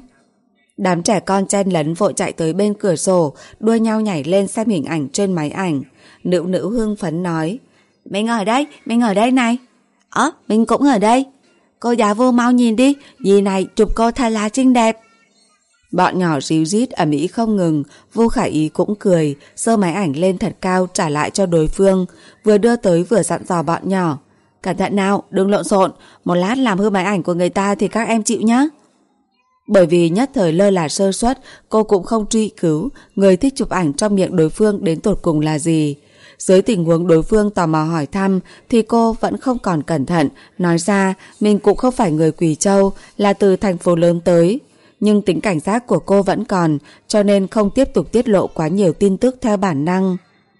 Đám trẻ con chen lấn vội chạy tới bên cửa sổ, đua nhau nhảy lên xem hình ảnh trên máy ảnh. Nữ nữ hưng phấn nói, mình ở đây, mình ở đây này. Ơ, mình cũng ở đây. Cô giáo Vu mau nhìn đi, dì này chụp cô thật là xinh đẹp. Bọn nhỏ ríu rít ầm ĩ không ngừng. Vu Khả Ý cũng cười, giơ máy ảnh lên thật cao trả lại cho đối phương, vừa đưa tới vừa dặn dò bọn nhỏ, cẩn thận nào, đừng lộn xộn, một lát làm hư máy ảnh của người ta thì các em chịu nhé. Bởi vì nhất thời lơ là sơ suất, cô cũng không truy cứu người thích chụp ảnh trong miệng đối phương đến tột cùng là gì. Dưới tình huống đối phương tò mò hỏi thăm thì cô vẫn không còn cẩn thận nói ra mình cũng không phải người Quỳ Châu, là từ thành phố lớn tới. Nhưng tính cảnh giác của cô vẫn còn, cho nên không tiếp tục tiết lộ quá nhiều tin tức theo bản năng.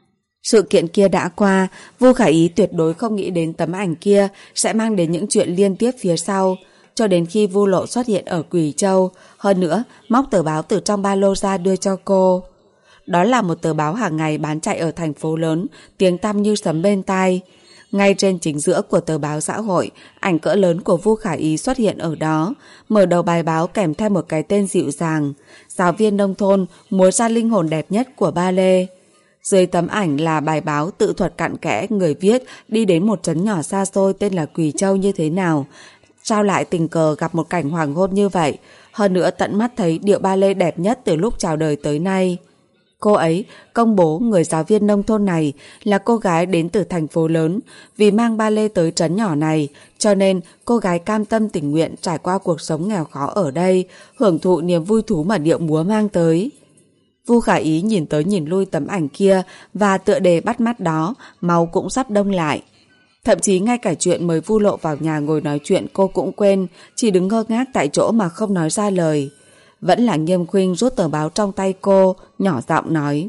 Sự kiện kia đã qua, Vu Khả Ý tuyệt đối không nghĩ đến tấm ảnh kia sẽ mang đến những chuyện liên tiếp phía sau. Cho đến khi Vu Lộ xuất hiện ở Quỳ Châu, hơn nữa móc tờ báo từ trong ba lô ra đưa cho cô. Đó là một tờ báo hàng ngày bán chạy ở thành phố lớn, tiếng tăm như sấm bên tai. Ngay trên chính giữa của tờ báo xã hội, ảnh cỡ lớn của Vu Khả Ý xuất hiện ở đó. Mở đầu bài báo kèm theo một cái tên dịu dàng, giáo viên nông thôn múa ra linh hồn đẹp nhất của ba lê. Dưới tấm ảnh là bài báo tự thuật cặn kẽ người viết đi đến một trấn nhỏ xa xôi tên là Quỳ Châu như thế nào, sao lại tình cờ gặp một cảnh hoàng hôn như vậy, hơn nữa tận mắt thấy điệu ba lê đẹp nhất từ lúc chào đời tới nay. Cô ấy công bố người giáo viên nông thôn này là cô gái đến từ thành phố lớn, vì mang ba lê tới trấn nhỏ này, cho nên cô gái cam tâm tình nguyện trải qua cuộc sống nghèo khó ở đây, hưởng thụ niềm vui thú mà điệu múa mang tới. Vu Khả Ý nhìn tới nhìn lui tấm ảnh kia và tựa đề bắt mắt đó, máu cũng sắp đông lại. Thậm chí ngay cả chuyện mời Vu Lộ vào nhà ngồi nói chuyện cô cũng quên, chỉ đứng ngơ ngác tại chỗ mà không nói ra lời. Vẫn là Nghiêm Khuynh rút tờ báo trong tay cô, nhỏ giọng nói,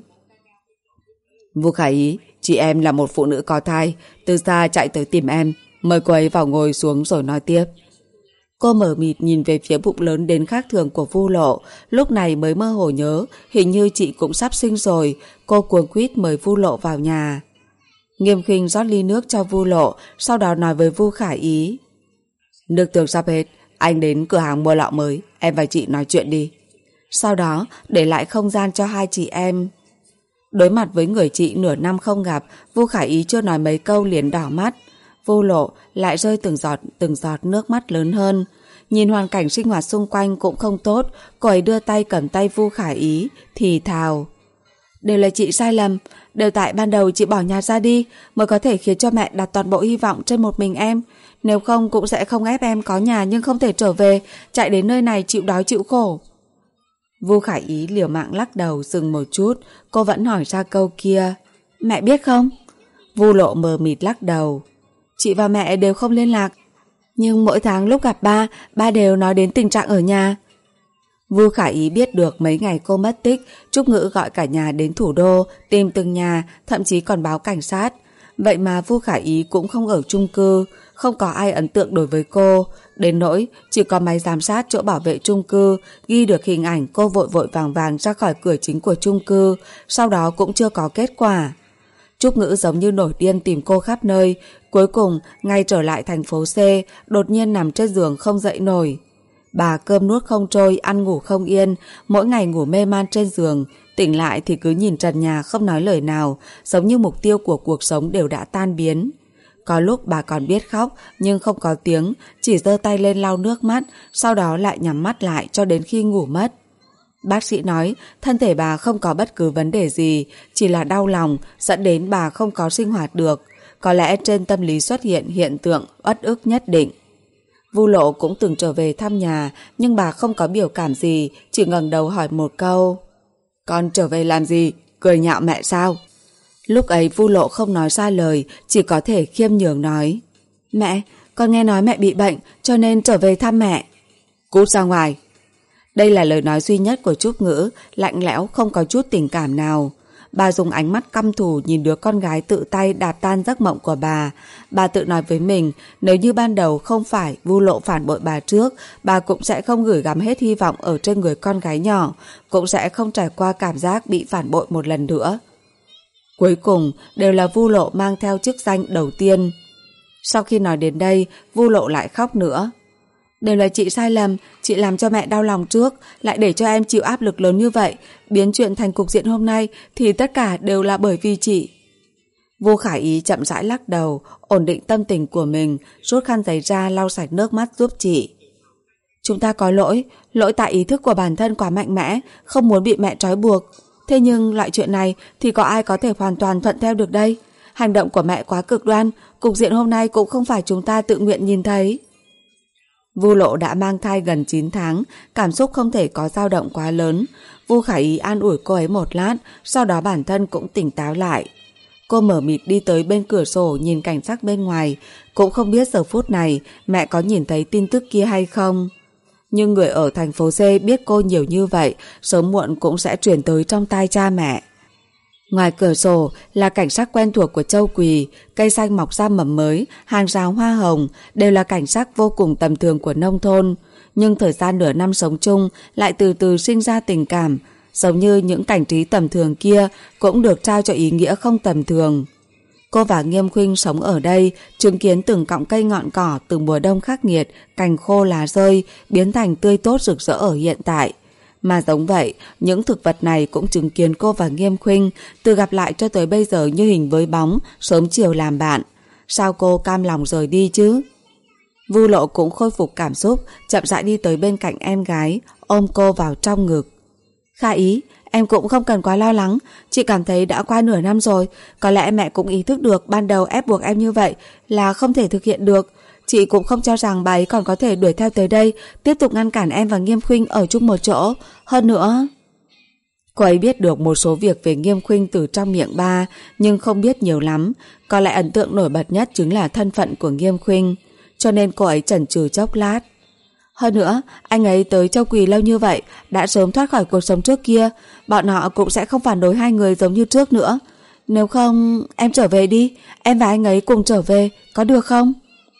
Vu Khả Ý, chị em là một phụ nữ có thai, từ xa chạy tới tìm em, mời cô ấy vào ngồi xuống rồi nói tiếp. Cô mờ mịt nhìn về phía bụng lớn đến khác thường của Vu Lộ, lúc này mới mơ hồ nhớ, hình như chị cũng sắp sinh rồi. Cô cuống quýt mời Vu Lộ vào nhà. Nghiêm Khuynh rót ly nước cho Vu Lộ, sau đó nói với Vu Khả Ý, nước tương sắp hết, anh đến cửa hàng mua lọ mới, em và chị nói chuyện đi. Sau đó để lại không gian cho hai chị em. Đối mặt với người chị nửa năm không gặp, Vu Khả Ý chưa nói mấy câu liền đỏ mắt. Vu Lộ lại rơi từng giọt từng giọt nước mắt lớn hơn. Nhìn hoàn cảnh sinh hoạt xung quanh cũng không tốt, cô ấy đưa tay cầm tay Vu Khả Ý thì thào, đều là chị sai lầm, đều tại ban đầu chị bỏ nhà ra đi mới có thể khiến cho mẹ đặt toàn bộ hy vọng trên một mình em. Nếu không cũng sẽ không ép em có nhà nhưng không thể trở về, chạy đến nơi này chịu đói chịu khổ. Vu Khả Ý liều mạng lắc đầu, dừng một chút, cô vẫn hỏi ra câu kia, mẹ biết không? Vu Lộ mờ mịt lắc đầu, chị và mẹ đều không liên lạc, nhưng mỗi tháng lúc gặp ba, ba đều nói đến tình trạng ở nhà. Vu Khả Ý biết được mấy ngày cô mất tích, Trúc Ngữ gọi cả nhà đến thủ đô, tìm từng nhà, thậm chí còn báo cảnh sát. Vậy mà Vu Khả Ý cũng không ở chung cư, không có ai ấn tượng đối với cô, đến nỗi chỉ có máy giám sát chỗ bảo vệ chung cư ghi được hình ảnh cô vội vội vàng vàng ra khỏi cửa chính của chung cư, sau đó cũng chưa có kết quả. Trúc Ngữ giống như nổi điên tìm cô khắp nơi, cuối cùng ngay trở lại thành phố C, đột nhiên nằm trên giường không dậy nổi. Bà cơm nuốt không trôi, ăn ngủ không yên, mỗi ngày ngủ mê man trên giường, tỉnh lại thì cứ nhìn trần nhà không nói lời nào, giống như mục tiêu của cuộc sống đều đã tan biến. Có lúc bà còn biết khóc nhưng không có tiếng, chỉ giơ tay lên lau nước mắt, sau đó lại nhắm mắt lại cho đến khi ngủ mất. Bác sĩ nói thân thể bà không có bất cứ vấn đề gì, chỉ là đau lòng dẫn đến bà không có sinh hoạt được, có lẽ trên tâm lý xuất hiện hiện tượng uất ức nhất định. Vu Lộ cũng từng trở về thăm nhà, nhưng bà không có biểu cảm gì, chỉ ngẩng đầu hỏi một câu, con trở về làm gì, cười nhạo mẹ sao? Lúc ấy Vu Lộ không nói ra lời, chỉ có thể khiêm nhường nói, mẹ, con nghe nói mẹ bị bệnh cho nên trở về thăm mẹ. Cút ra ngoài. Đây là lời nói duy nhất của Trúc Ngữ, lạnh lẽo không có chút tình cảm nào. Bà dùng ánh mắt căm thù nhìn đứa con gái tự tay đạp tan giấc mộng của bà. Bà tự nói với mình, nếu như ban đầu không phải Vu Lộ phản bội bà trước, bà cũng sẽ không gửi gắm hết hy vọng ở trên người con gái nhỏ, cũng sẽ không trải qua cảm giác bị phản bội một lần nữa. Cuối cùng đều là Vu Lộ mang theo chức danh đầu tiên. Sau khi nói đến đây, Vu Lộ lại khóc nữa. Đều là chị sai lầm, chị làm cho mẹ đau lòng trước, lại để cho em chịu áp lực lớn như vậy, biến chuyện thành cục diện hôm nay thì tất cả đều là bởi vì chị. Vu Khả Ý chậm rãi lắc đầu, ổn định tâm tình của mình, rút khăn giấy ra lau sạch nước mắt giúp chị. Chúng ta có lỗi, lỗi tại ý thức của bản thân quá mạnh mẽ, không muốn bị mẹ trói buộc. Thế nhưng loại chuyện này thì có ai có thể hoàn toàn thuận theo được đây? Hành động của mẹ quá cực đoan, cục diện hôm nay cũng không phải chúng ta tự nguyện nhìn thấy. Vu Lộ đã mang thai gần chín tháng, cảm xúc không thể có dao động quá lớn. Vu Khả Ý an ủi cô ấy một lát, sau đó bản thân cũng tỉnh táo lại. Cô mở mịt đi tới bên cửa sổ nhìn cảnh sắc bên ngoài, cũng không biết giờ phút này mẹ có nhìn thấy tin tức kia hay không. Nhưng người ở thành phố C biết cô nhiều như vậy, sớm muộn cũng sẽ truyền tới trong tai cha mẹ. Ngoài cửa sổ là cảnh sắc quen thuộc của Châu Quỳ, cây xanh mọc ra mầm mới, hàng rào hoa hồng, đều là cảnh sắc vô cùng tầm thường của nông thôn. Nhưng thời gian nửa năm sống chung lại từ từ sinh ra tình cảm, giống như những cảnh trí tầm thường kia cũng được trao cho ý nghĩa không tầm thường. Cô và Nghiêm Khuynh sống ở đây, chứng kiến từng cọng cây ngọn cỏ từ mùa đông khắc nghiệt, cành khô lá rơi, biến thành tươi tốt rực rỡ ở hiện tại. Mà giống vậy, những thực vật này cũng chứng kiến cô và Nghiêm Khuynh từ gặp lại cho tới bây giờ như hình với bóng, sớm chiều làm bạn. Sao cô cam lòng rời đi chứ? Vu Lộ cũng khôi phục cảm xúc, chậm rãi đi tới bên cạnh em gái, ôm cô vào trong ngực. Khả Ý, em cũng không cần quá lo lắng, chị cảm thấy đã qua nửa năm rồi, có lẽ mẹ cũng ý thức được ban đầu ép buộc em như vậy là không thể thực hiện được. Chị cũng không cho rằng bà ấy còn có thể đuổi theo tới đây, tiếp tục ngăn cản em và Nghiêm Khuynh ở chung một chỗ. Hơn nữa, cô ấy biết được một số việc về Nghiêm Khuynh từ trong miệng ba, nhưng không biết nhiều lắm. Có lẽ ấn tượng nổi bật nhất chính là thân phận của Nghiêm Khuynh, cho nên cô ấy chần chừ chốc lát. Hơn nữa, anh ấy tới Châu Quỳ lâu như vậy, đã sớm thoát khỏi cuộc sống trước kia, bọn họ cũng sẽ không phản đối hai người giống như trước nữa. Nếu không, em trở về đi, em và anh ấy cùng trở về, có được không?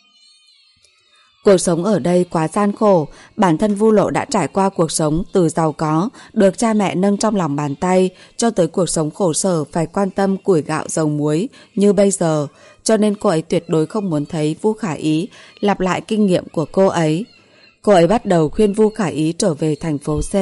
Cuộc sống ở đây quá gian khổ, bản thân Vu Lộ đã trải qua cuộc sống từ giàu có, được cha mẹ nâng trong lòng bàn tay, cho tới cuộc sống khổ sở phải quan tâm củi gạo dầu muối như bây giờ, cho nên cô ấy tuyệt đối không muốn thấy Vu Khả Ý lặp lại kinh nghiệm của cô ấy. Cô ấy bắt đầu khuyên Vu Khả Ý trở về thành phố C.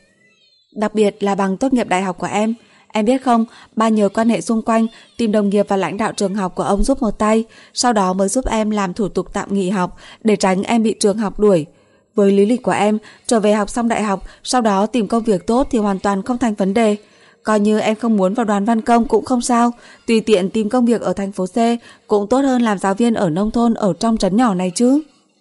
Đặc biệt là bằng tốt nghiệp đại học của em. Em biết không, ba nhờ quan hệ xung quanh tìm đồng nghiệp và lãnh đạo trường học của ông giúp một tay, sau đó mới giúp em làm thủ tục tạm nghỉ học để tránh em bị trường học đuổi. Với lý lịch của em, trở về học xong đại học, sau đó tìm công việc tốt thì hoàn toàn không thành vấn đề. Coi như em không muốn vào đoàn văn công cũng không sao, tùy tiện tìm công việc ở thành phố C cũng tốt hơn làm giáo viên ở nông thôn ở trong trấn nhỏ này chứ.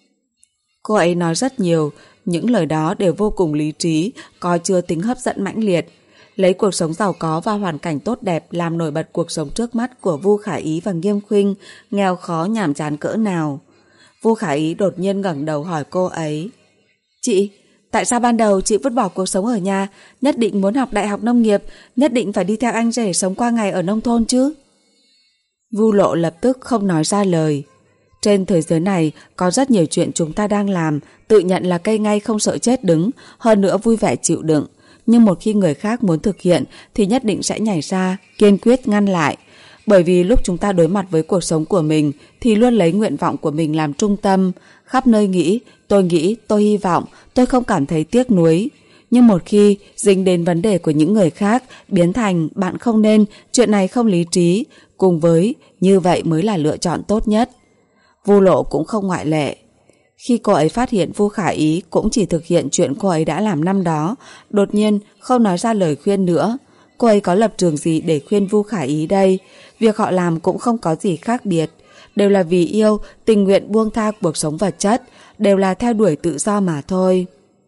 Cô ấy nói rất nhiều, những lời đó đều vô cùng lý trí, có chứa tính hấp dẫn mãnh liệt. Lấy cuộc sống giàu có và hoàn cảnh tốt đẹp làm nổi bật cuộc sống trước mắt của Vu Khả Ý và Nghiêm Khuynh, nghèo khó nhàm chán cỡ nào. Vu Khả Ý đột nhiên ngẩng đầu hỏi cô ấy. Chị, tại sao ban đầu chị vứt bỏ cuộc sống ở nhà, nhất định muốn học đại học nông nghiệp, nhất định phải đi theo anh rể sống qua ngày ở nông thôn chứ? Vu Lộ lập tức không nói ra lời. Trên thế giới này có rất nhiều chuyện chúng ta đang làm, tự nhận là cây ngay không sợ chết đứng, hơn nữa vui vẻ chịu đựng. Nhưng một khi người khác muốn thực hiện thì nhất định sẽ nhảy ra, kiên quyết ngăn lại. Bởi vì lúc chúng ta đối mặt với cuộc sống của mình thì luôn lấy nguyện vọng của mình làm trung tâm, khắp nơi nghĩ, tôi nghĩ, tôi hy vọng, tôi không cảm thấy tiếc nuối. Nhưng một khi dính đến vấn đề của những người khác, biến thành bạn không nên, chuyện này không lý trí, cùng với như vậy mới là lựa chọn tốt nhất. Vu Lộ cũng không ngoại lệ. Khi cô ấy phát hiện Vu Khả Ý cũng chỉ thực hiện chuyện cô ấy đã làm năm đó, đột nhiên không nói ra lời khuyên nữa. Cô ấy có lập trường gì để khuyên Vu Khả Ý đây? Việc họ làm cũng không có gì khác biệt. Đều là vì yêu, tình nguyện buông tha cuộc sống vật chất, đều là theo đuổi tự do mà thôi.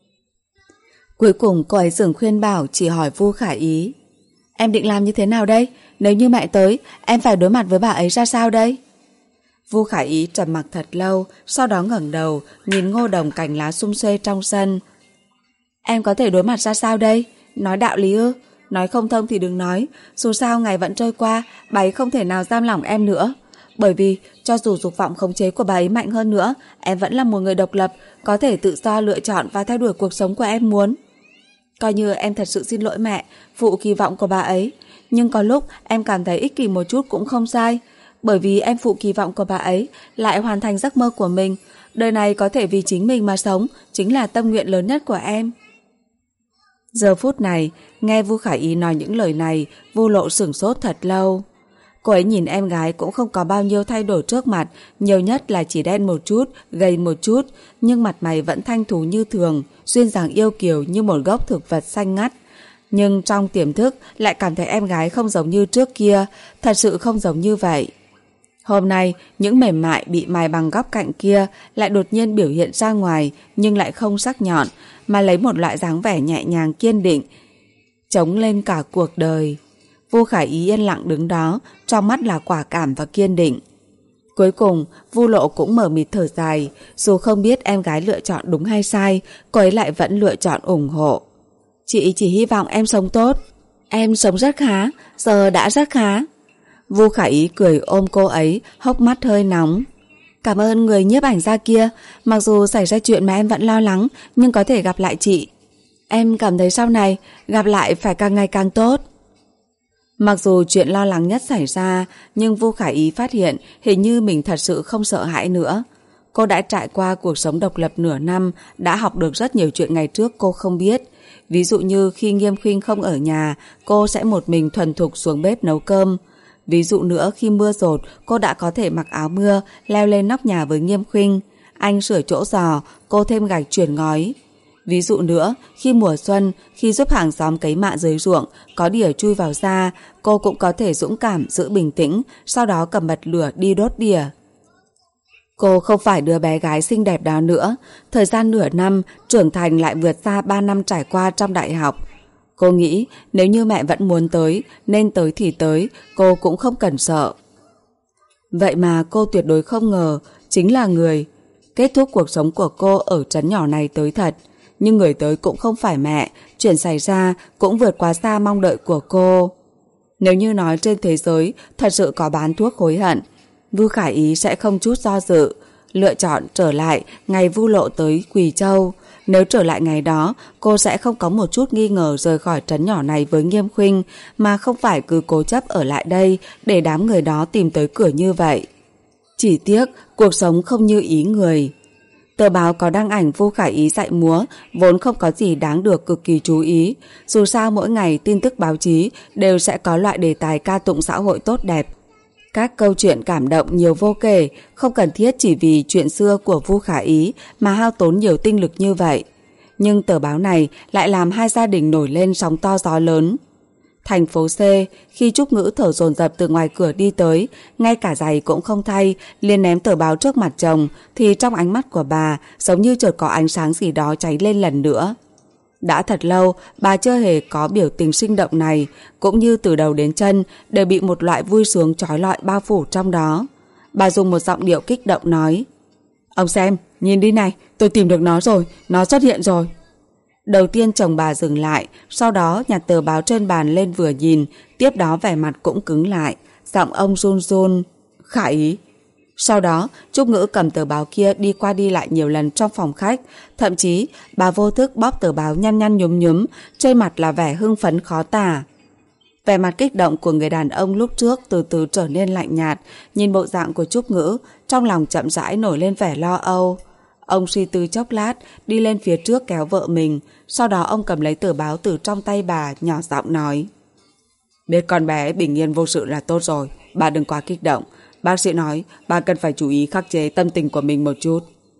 Cuối cùng cô ấy dừng khuyên bảo, chỉ hỏi Vu Khả Ý. Em định làm như thế nào đây? Nếu như mẹ tới, em phải đối mặt với bà ấy ra sao đây? Vu Khả Ý trầm mặc thật lâu, sau đó ngẩng đầu, nhìn ngô đồng cành lá sum xuê trong sân. Em có thể đối mặt ra sao đây? Nói đạo lý ư? Nói không thông thì đừng nói, dù sao ngày vẫn trôi qua, bà ấy không thể nào giam lỏng em nữa. Bởi vì cho dù dục vọng khống chế của bà ấy mạnh hơn nữa, em vẫn là một người độc lập, có thể tự do lựa chọn và theo đuổi cuộc sống của em muốn. Coi như em thật sự xin lỗi mẹ, phụ kỳ vọng của bà ấy. Nhưng có lúc em cảm thấy ích kỷ một chút cũng không sai. Bởi vì em phụ kỳ vọng của bà ấy, lại hoàn thành giấc mơ của mình. Đời này có thể vì chính mình mà sống, chính là tâm nguyện lớn nhất của em. Giờ phút này, nghe Vu Khải Ý nói những lời này, Vu Lộ sửng sốt thật lâu. Cô ấy nhìn em gái cũng không có bao nhiêu thay đổi trước mặt, nhiều nhất là chỉ đen một chút, gầy một chút, nhưng mặt mày vẫn thanh thú như thường, duyên dáng yêu kiều như một gốc thực vật xanh ngắt. Nhưng trong tiềm thức lại cảm thấy em gái không giống như trước kia, thật sự không giống như vậy. Hôm nay, những mềm mại bị mài bằng góc cạnh kia lại đột nhiên biểu hiện ra ngoài, nhưng lại không sắc nhọn, mà lấy một loại dáng vẻ nhẹ nhàng kiên định, chống lên cả cuộc đời. Vu Khải Ý yên lặng đứng đó, trong mắt là quả cảm và kiên định. Cuối cùng, Vu Lộ cũng mở mịt thở dài, dù không biết em gái lựa chọn đúng hay sai, cô ấy lại vẫn lựa chọn ủng hộ. Chị chỉ hy vọng em sống tốt. Em sống rất khá, giờ đã rất khá. Vu Khải Ý cười ôm cô ấy, hốc mắt hơi nóng. Cảm ơn người nhiếp ảnh gia kia, mặc dù xảy ra chuyện mà em vẫn lo lắng, nhưng có thể gặp lại chị. Em cảm thấy sau này, gặp lại phải càng ngày càng tốt. Mặc dù chuyện lo lắng nhất xảy ra, nhưng Vu Khải Ý phát hiện hình như mình thật sự không sợ hãi nữa. Cô đã trải qua cuộc sống độc lập nửa năm, đã học được rất nhiều chuyện ngày trước cô không biết. Ví dụ như khi Nghiêm Khuynh không ở nhà, cô sẽ một mình thuần thục xuống bếp nấu cơm. Ví dụ nữa, khi mưa dột, cô đã có thể mặc áo mưa, leo lên nóc nhà với Nghiêm Khuynh. Anh sửa chỗ giò, cô thêm gạch chuyển ngói. Ví dụ nữa, khi mùa xuân, khi giúp hàng xóm cấy mạ dưới ruộng, có đỉa chui vào da, cô cũng có thể dũng cảm, giữ bình tĩnh, sau đó cầm bật lửa đi đốt đỉa. Cô không phải đứa bé gái xinh đẹp đó nữa. Thời gian nửa năm, trưởng thành lại vượt xa ba năm trải qua trong đại học. Cô nghĩ nếu như mẹ vẫn muốn tới, nên tới thì tới, cô cũng không cần sợ. Vậy mà cô tuyệt đối không ngờ, chính là người kết thúc cuộc sống của cô ở trấn nhỏ này tới thật. Nhưng người tới cũng không phải mẹ, chuyện xảy ra cũng vượt quá xa mong đợi của cô. Nếu như nói trên thế giới thật sự có bán thuốc hối hận, Vu Khải Ý sẽ không chút do dự, lựa chọn trở lại ngày Vu Lộ tới Quỳ Châu. Nếu trở lại ngày đó, cô sẽ không có một chút nghi ngờ rời khỏi trấn nhỏ này với Nghiêm Khuynh, mà không phải cứ cố chấp ở lại đây để đám người đó tìm tới cửa như vậy. Chỉ tiếc, cuộc sống không như ý người. Tờ báo có đăng ảnh Vu Khải Ý dạy múa, vốn không có gì đáng được cực kỳ chú ý. Dù sao mỗi ngày tin tức báo chí đều sẽ có loại đề tài ca tụng xã hội tốt đẹp. Các câu chuyện cảm động nhiều vô kể, không cần thiết chỉ vì chuyện xưa của Vu Khải Ý mà hao tốn nhiều tinh lực như vậy. Nhưng tờ báo này lại làm hai gia đình nổi lên sóng to gió lớn. Thành phố C, khi Trúc Ngữ thở dồn dập từ ngoài cửa đi tới, ngay cả giày cũng không thay, liền ném tờ báo trước mặt chồng, thì trong ánh mắt của bà giống như chợt có ánh sáng gì đó cháy lên lần nữa. Đã thật lâu, bà chưa hề có biểu tình sinh động này, cũng như từ đầu đến chân đều bị một loại vui sướng trói lọi bao phủ trong đó. Bà dùng một giọng điệu kích động nói: Ông xem, nhìn đi này, tôi tìm được nó rồi, nó xuất hiện rồi. Đầu tiên chồng bà dừng lại, sau đó nhặt tờ báo trên bàn lên vừa nhìn, tiếp đó vẻ mặt cũng cứng lại, giọng ông run run: Khải Ý. Sau đó, Trúc Ngữ cầm tờ báo kia đi qua đi lại nhiều lần trong phòng khách, thậm chí bà vô thức bóp tờ báo nhăn nhăn nhúm nhúm, trên mặt là vẻ hưng phấn khó tả. Vẻ mặt kích động của người đàn ông lúc trước từ từ trở nên lạnh nhạt, nhìn bộ dạng của Trúc Ngữ, trong lòng chậm rãi nổi lên vẻ lo âu. Ông suy tư chốc lát, đi lên phía trước kéo vợ mình, sau đó ông cầm lấy tờ báo từ trong tay bà, nhỏ giọng nói: Biết con bé bình yên vô sự là tốt rồi, bà đừng quá kích động. Bác sĩ nói bà cần phải chú ý khắc chế tâm tình của mình một chút.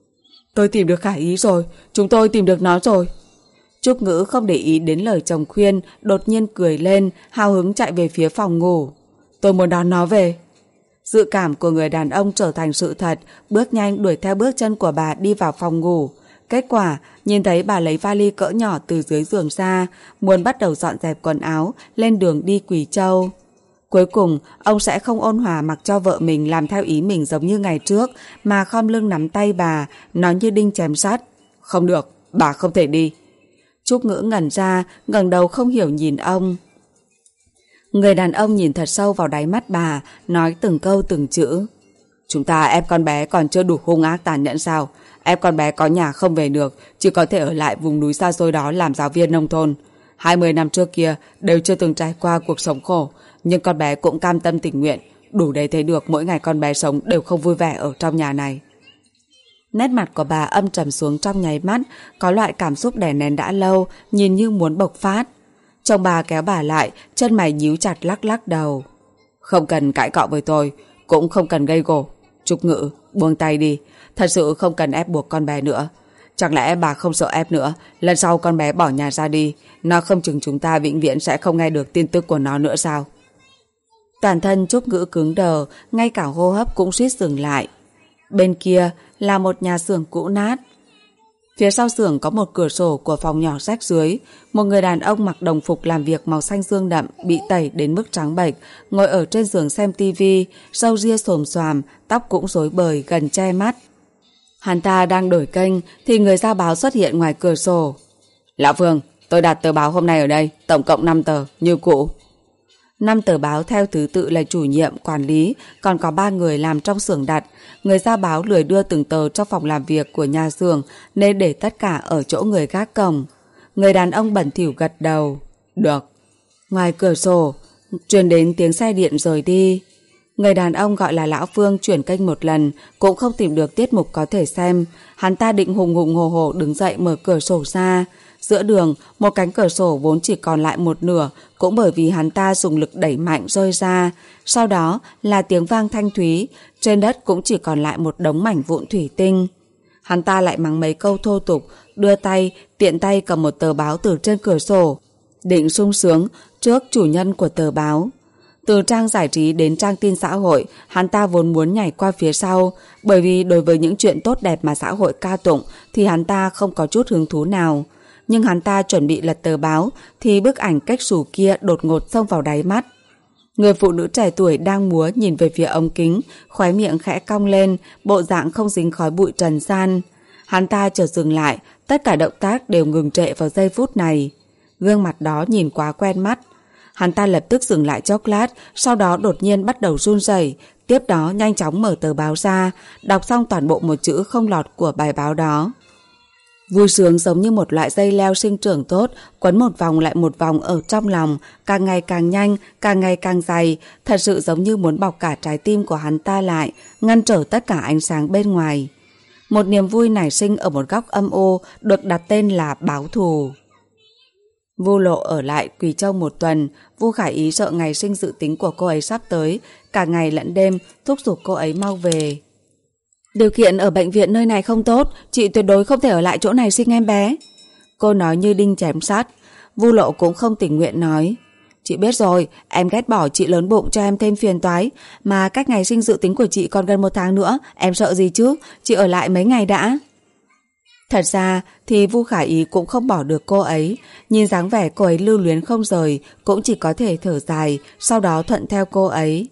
Tôi tìm được Khải Ý rồi, chúng tôi tìm được nó rồi. Trúc Ngữ không để ý đến lời chồng khuyên, đột nhiên cười lên, hào hứng chạy về phía phòng ngủ. Tôi muốn đón nó về. Dự cảm của người đàn ông trở thành sự thật, bước nhanh đuổi theo bước chân của bà đi vào phòng ngủ. Kết quả, nhìn thấy bà lấy vali cỡ nhỏ từ dưới giường ra, muốn bắt đầu dọn dẹp quần áo, lên đường đi Quỳ Châu. Cuối cùng, ông sẽ không ôn hòa mặc cho vợ mình làm theo ý mình giống như ngày trước, mà khom lưng nắm tay bà, nói như đinh chém sắt: Không được, bà không thể đi. Trúc Ngữ ngẩn ra, ngẩng đầu không hiểu nhìn ông. Người đàn ông nhìn thật sâu vào đáy mắt bà, nói từng câu từng chữ. Chúng ta ép con bé còn chưa đủ hung ác tàn nhẫn sao? Ép con bé có nhà không về được, chỉ có thể ở lại vùng núi xa xôi đó làm giáo viên nông thôn. Hai mươi năm trước kia đều chưa từng trải qua cuộc sống khổ, nhưng con bé cũng cam tâm tình nguyện. Đủ để thấy được mỗi ngày con bé sống đều không vui vẻ ở trong nhà này. Nét mặt của bà âm trầm xuống trong nháy mắt, có loại cảm xúc đè nén đã lâu, nhìn như muốn bộc phát. Chồng bà kéo bà lại, chân mày nhíu chặt lắc lắc đầu. Không cần cãi cọ với tôi, cũng không cần gây gổ. Trúc Ngữ, buông tay đi, thật sự không cần ép buộc con bé nữa. Chẳng lẽ bà không sợ ép nữa, lần sau con bé bỏ nhà ra đi, nó không chừng chúng ta vĩnh viễn sẽ không nghe được tin tức của nó nữa sao? Toàn thân Trúc Ngữ cứng đờ, ngay cả hô hấp cũng suýt dừng lại. Bên kia là một nhà xưởng cũ nát. Phía sau xưởng có một cửa sổ của phòng nhỏ rách dưới. Một người đàn ông mặc đồng phục làm việc màu xanh dương đậm, bị tẩy đến mức trắng bệch, ngồi ở trên giường xem tivi, râu ria xồm xoàm, tóc cũng rối bời gần che mắt. Hắn ta đang đổi kênh thì người giao báo xuất hiện ngoài cửa sổ. Lão Phương, tôi đặt tờ báo hôm nay ở đây, tổng cộng năm tờ, như cũ. Năm tờ báo theo thứ tự là chủ nhiệm, quản lý, còn có ba người làm trong xưởng đặt. Người giao báo lười đưa từng tờ cho phòng làm việc của nhà xưởng nên để tất cả ở chỗ người gác cổng. Người đàn ông bẩn thỉu gật đầu. Được. Ngoài cửa sổ truyền đến tiếng xe điện rời đi. Người đàn ông gọi là Lão Phương chuyển kênh một lần cũng không tìm được tiết mục có thể xem. Hắn ta định hùng hùng hồ hồ đứng dậy mở cửa sổ ra. Giữa đường, một cánh cửa sổ vốn chỉ còn lại một nửa, cũng bởi vì hắn ta dùng lực đẩy mạnh rơi ra. Sau đó là tiếng vang thanh thúy, trên đất cũng chỉ còn lại một đống mảnh vụn thủy tinh. Hắn ta lại mắng mấy câu thô tục, đưa tay, tiện tay cầm một tờ báo từ trên cửa sổ, định sung sướng trước chủ nhân của tờ báo. Từ trang giải trí đến trang tin xã hội, hắn ta vốn muốn nhảy qua phía sau, bởi vì đối với những chuyện tốt đẹp mà xã hội ca tụng thì hắn ta không có chút hứng thú nào. Nhưng hắn ta chuẩn bị lật tờ báo thì bức ảnh cách xù kia đột ngột xông vào đáy mắt. Người phụ nữ trẻ tuổi đang múa nhìn về phía ống kính, khóe miệng khẽ cong lên, bộ dạng không dính khói bụi trần gian. Hắn ta chợt dừng lại, tất cả động tác đều ngừng trệ vào giây phút này. Gương mặt đó nhìn quá quen mắt. Hắn ta lập tức dừng lại chốc lát, sau đó đột nhiên bắt đầu run rẩy, tiếp đó nhanh chóng mở tờ báo ra, đọc xong toàn bộ một chữ không lọt của bài báo đó. Vui sướng giống như một loại dây leo sinh trưởng tốt, quấn một vòng lại một vòng ở trong lòng, càng ngày càng nhanh, càng ngày càng dày, thật sự giống như muốn bọc cả trái tim của hắn ta lại, ngăn trở tất cả ánh sáng bên ngoài. Một niềm vui nảy sinh ở một góc âm u, được đặt tên là báo thù. Vu Lộ ở lại Quỳ Châu một tuần, Vu Khải Ý sợ ngày sinh dự tính của cô ấy sắp tới, cả ngày lẫn đêm thúc giục cô ấy mau về. Điều kiện ở bệnh viện nơi này không tốt, chị tuyệt đối không thể ở lại chỗ này sinh em bé. Cô nói như đinh chém sắt. Vu Lộ cũng không tình nguyện nói. Chị biết rồi, em ghét bỏ chị lớn bụng cho em thêm phiền toái, mà cách ngày sinh dự tính của chị còn gần một tháng nữa, em sợ gì chứ, chị ở lại mấy ngày đã. Thật ra thì Vu Khải Ý cũng không bỏ được cô ấy, nhìn dáng vẻ cô ấy lưu luyến không rời, cũng chỉ có thể thở dài, sau đó thuận theo cô ấy.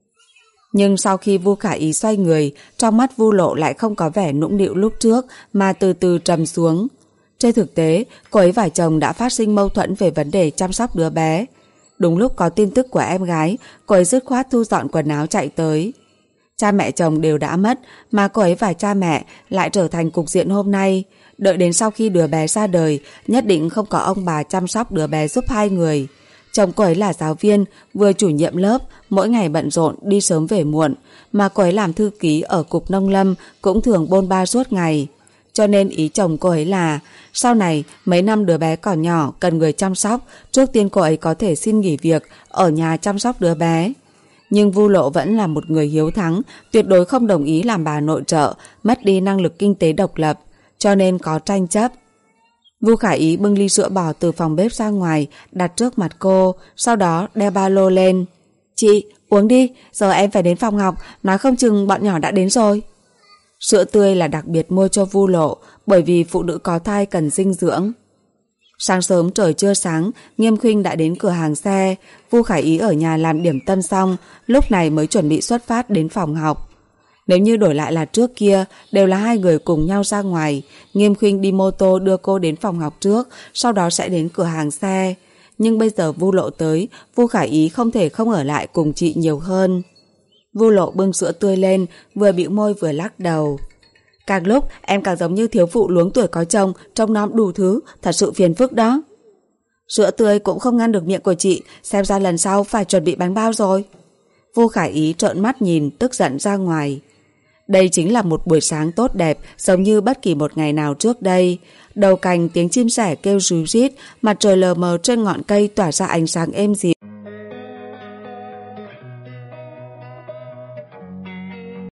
Nhưng sau khi Vu Khải Ý xoay người, trong mắt Vu Lộ lại không có vẻ nũng nịu lúc trước, mà từ từ trầm xuống. Trên thực tế, cô ấy và chồng đã phát sinh mâu thuẫn về vấn đề chăm sóc đứa bé. Đúng lúc có tin tức của em gái, cô ấy dứt khoát thu dọn quần áo chạy tới. Cha mẹ chồng đều đã mất, mà cô ấy và cha mẹ lại trở thành cục diện hôm nay. Đợi đến sau khi đứa bé ra đời, nhất định không có ông bà chăm sóc đứa bé giúp hai người. Chồng cô ấy là giáo viên, vừa chủ nhiệm lớp, mỗi ngày bận rộn, đi sớm về muộn, mà cô ấy làm thư ký ở cục nông lâm cũng thường bôn ba suốt ngày. Cho nên ý chồng cô ấy là, sau này mấy năm đứa bé còn nhỏ cần người chăm sóc, trước tiên cô ấy có thể xin nghỉ việc, ở nhà chăm sóc đứa bé. Nhưng Vu Lộ vẫn là một người hiếu thắng, tuyệt đối không đồng ý làm bà nội trợ, mất đi năng lực kinh tế độc lập, cho nên có tranh chấp. Vu Khải Ý bưng ly sữa bò từ phòng bếp ra ngoài, đặt trước mặt cô, sau đó đeo ba lô lên. Chị, uống đi, giờ em phải đến phòng học, nói không chừng bọn nhỏ đã đến rồi. Sữa tươi là đặc biệt mua cho Vu Lộ, bởi vì phụ nữ có thai cần dinh dưỡng. Sáng sớm trời chưa sáng, Nghiêm Khuynh đã đến cửa hàng xe. Vu Khải Ý ở nhà làm điểm tâm xong, lúc này mới chuẩn bị xuất phát đến phòng học. Nếu như đổi lại là trước kia, đều là hai người cùng nhau ra ngoài. Nghiêm Khuynh đi mô tô đưa cô đến phòng học trước, sau đó sẽ đến cửa hàng xe. Nhưng bây giờ Vu Lộ tới, Vu Khải Ý không thể không ở lại cùng chị nhiều hơn. Vu Lộ bưng sữa tươi lên, vừa bĩu môi vừa lắc đầu. Càng lúc em càng giống như thiếu phụ luống tuổi có chồng, trông nom đủ thứ, thật sự phiền phức đó. Sữa tươi cũng không ngăn được miệng của chị, xem ra lần sau phải chuẩn bị bánh bao rồi. Vu Khải Ý trợn mắt nhìn, tức giận ra ngoài. Đây chính là một buổi sáng tốt đẹp, giống như bất kỳ một ngày nào trước đây. Đầu cành tiếng chim sẻ kêu ríu rít, mặt trời lờ mờ trên ngọn cây tỏa ra ánh sáng êm dịu.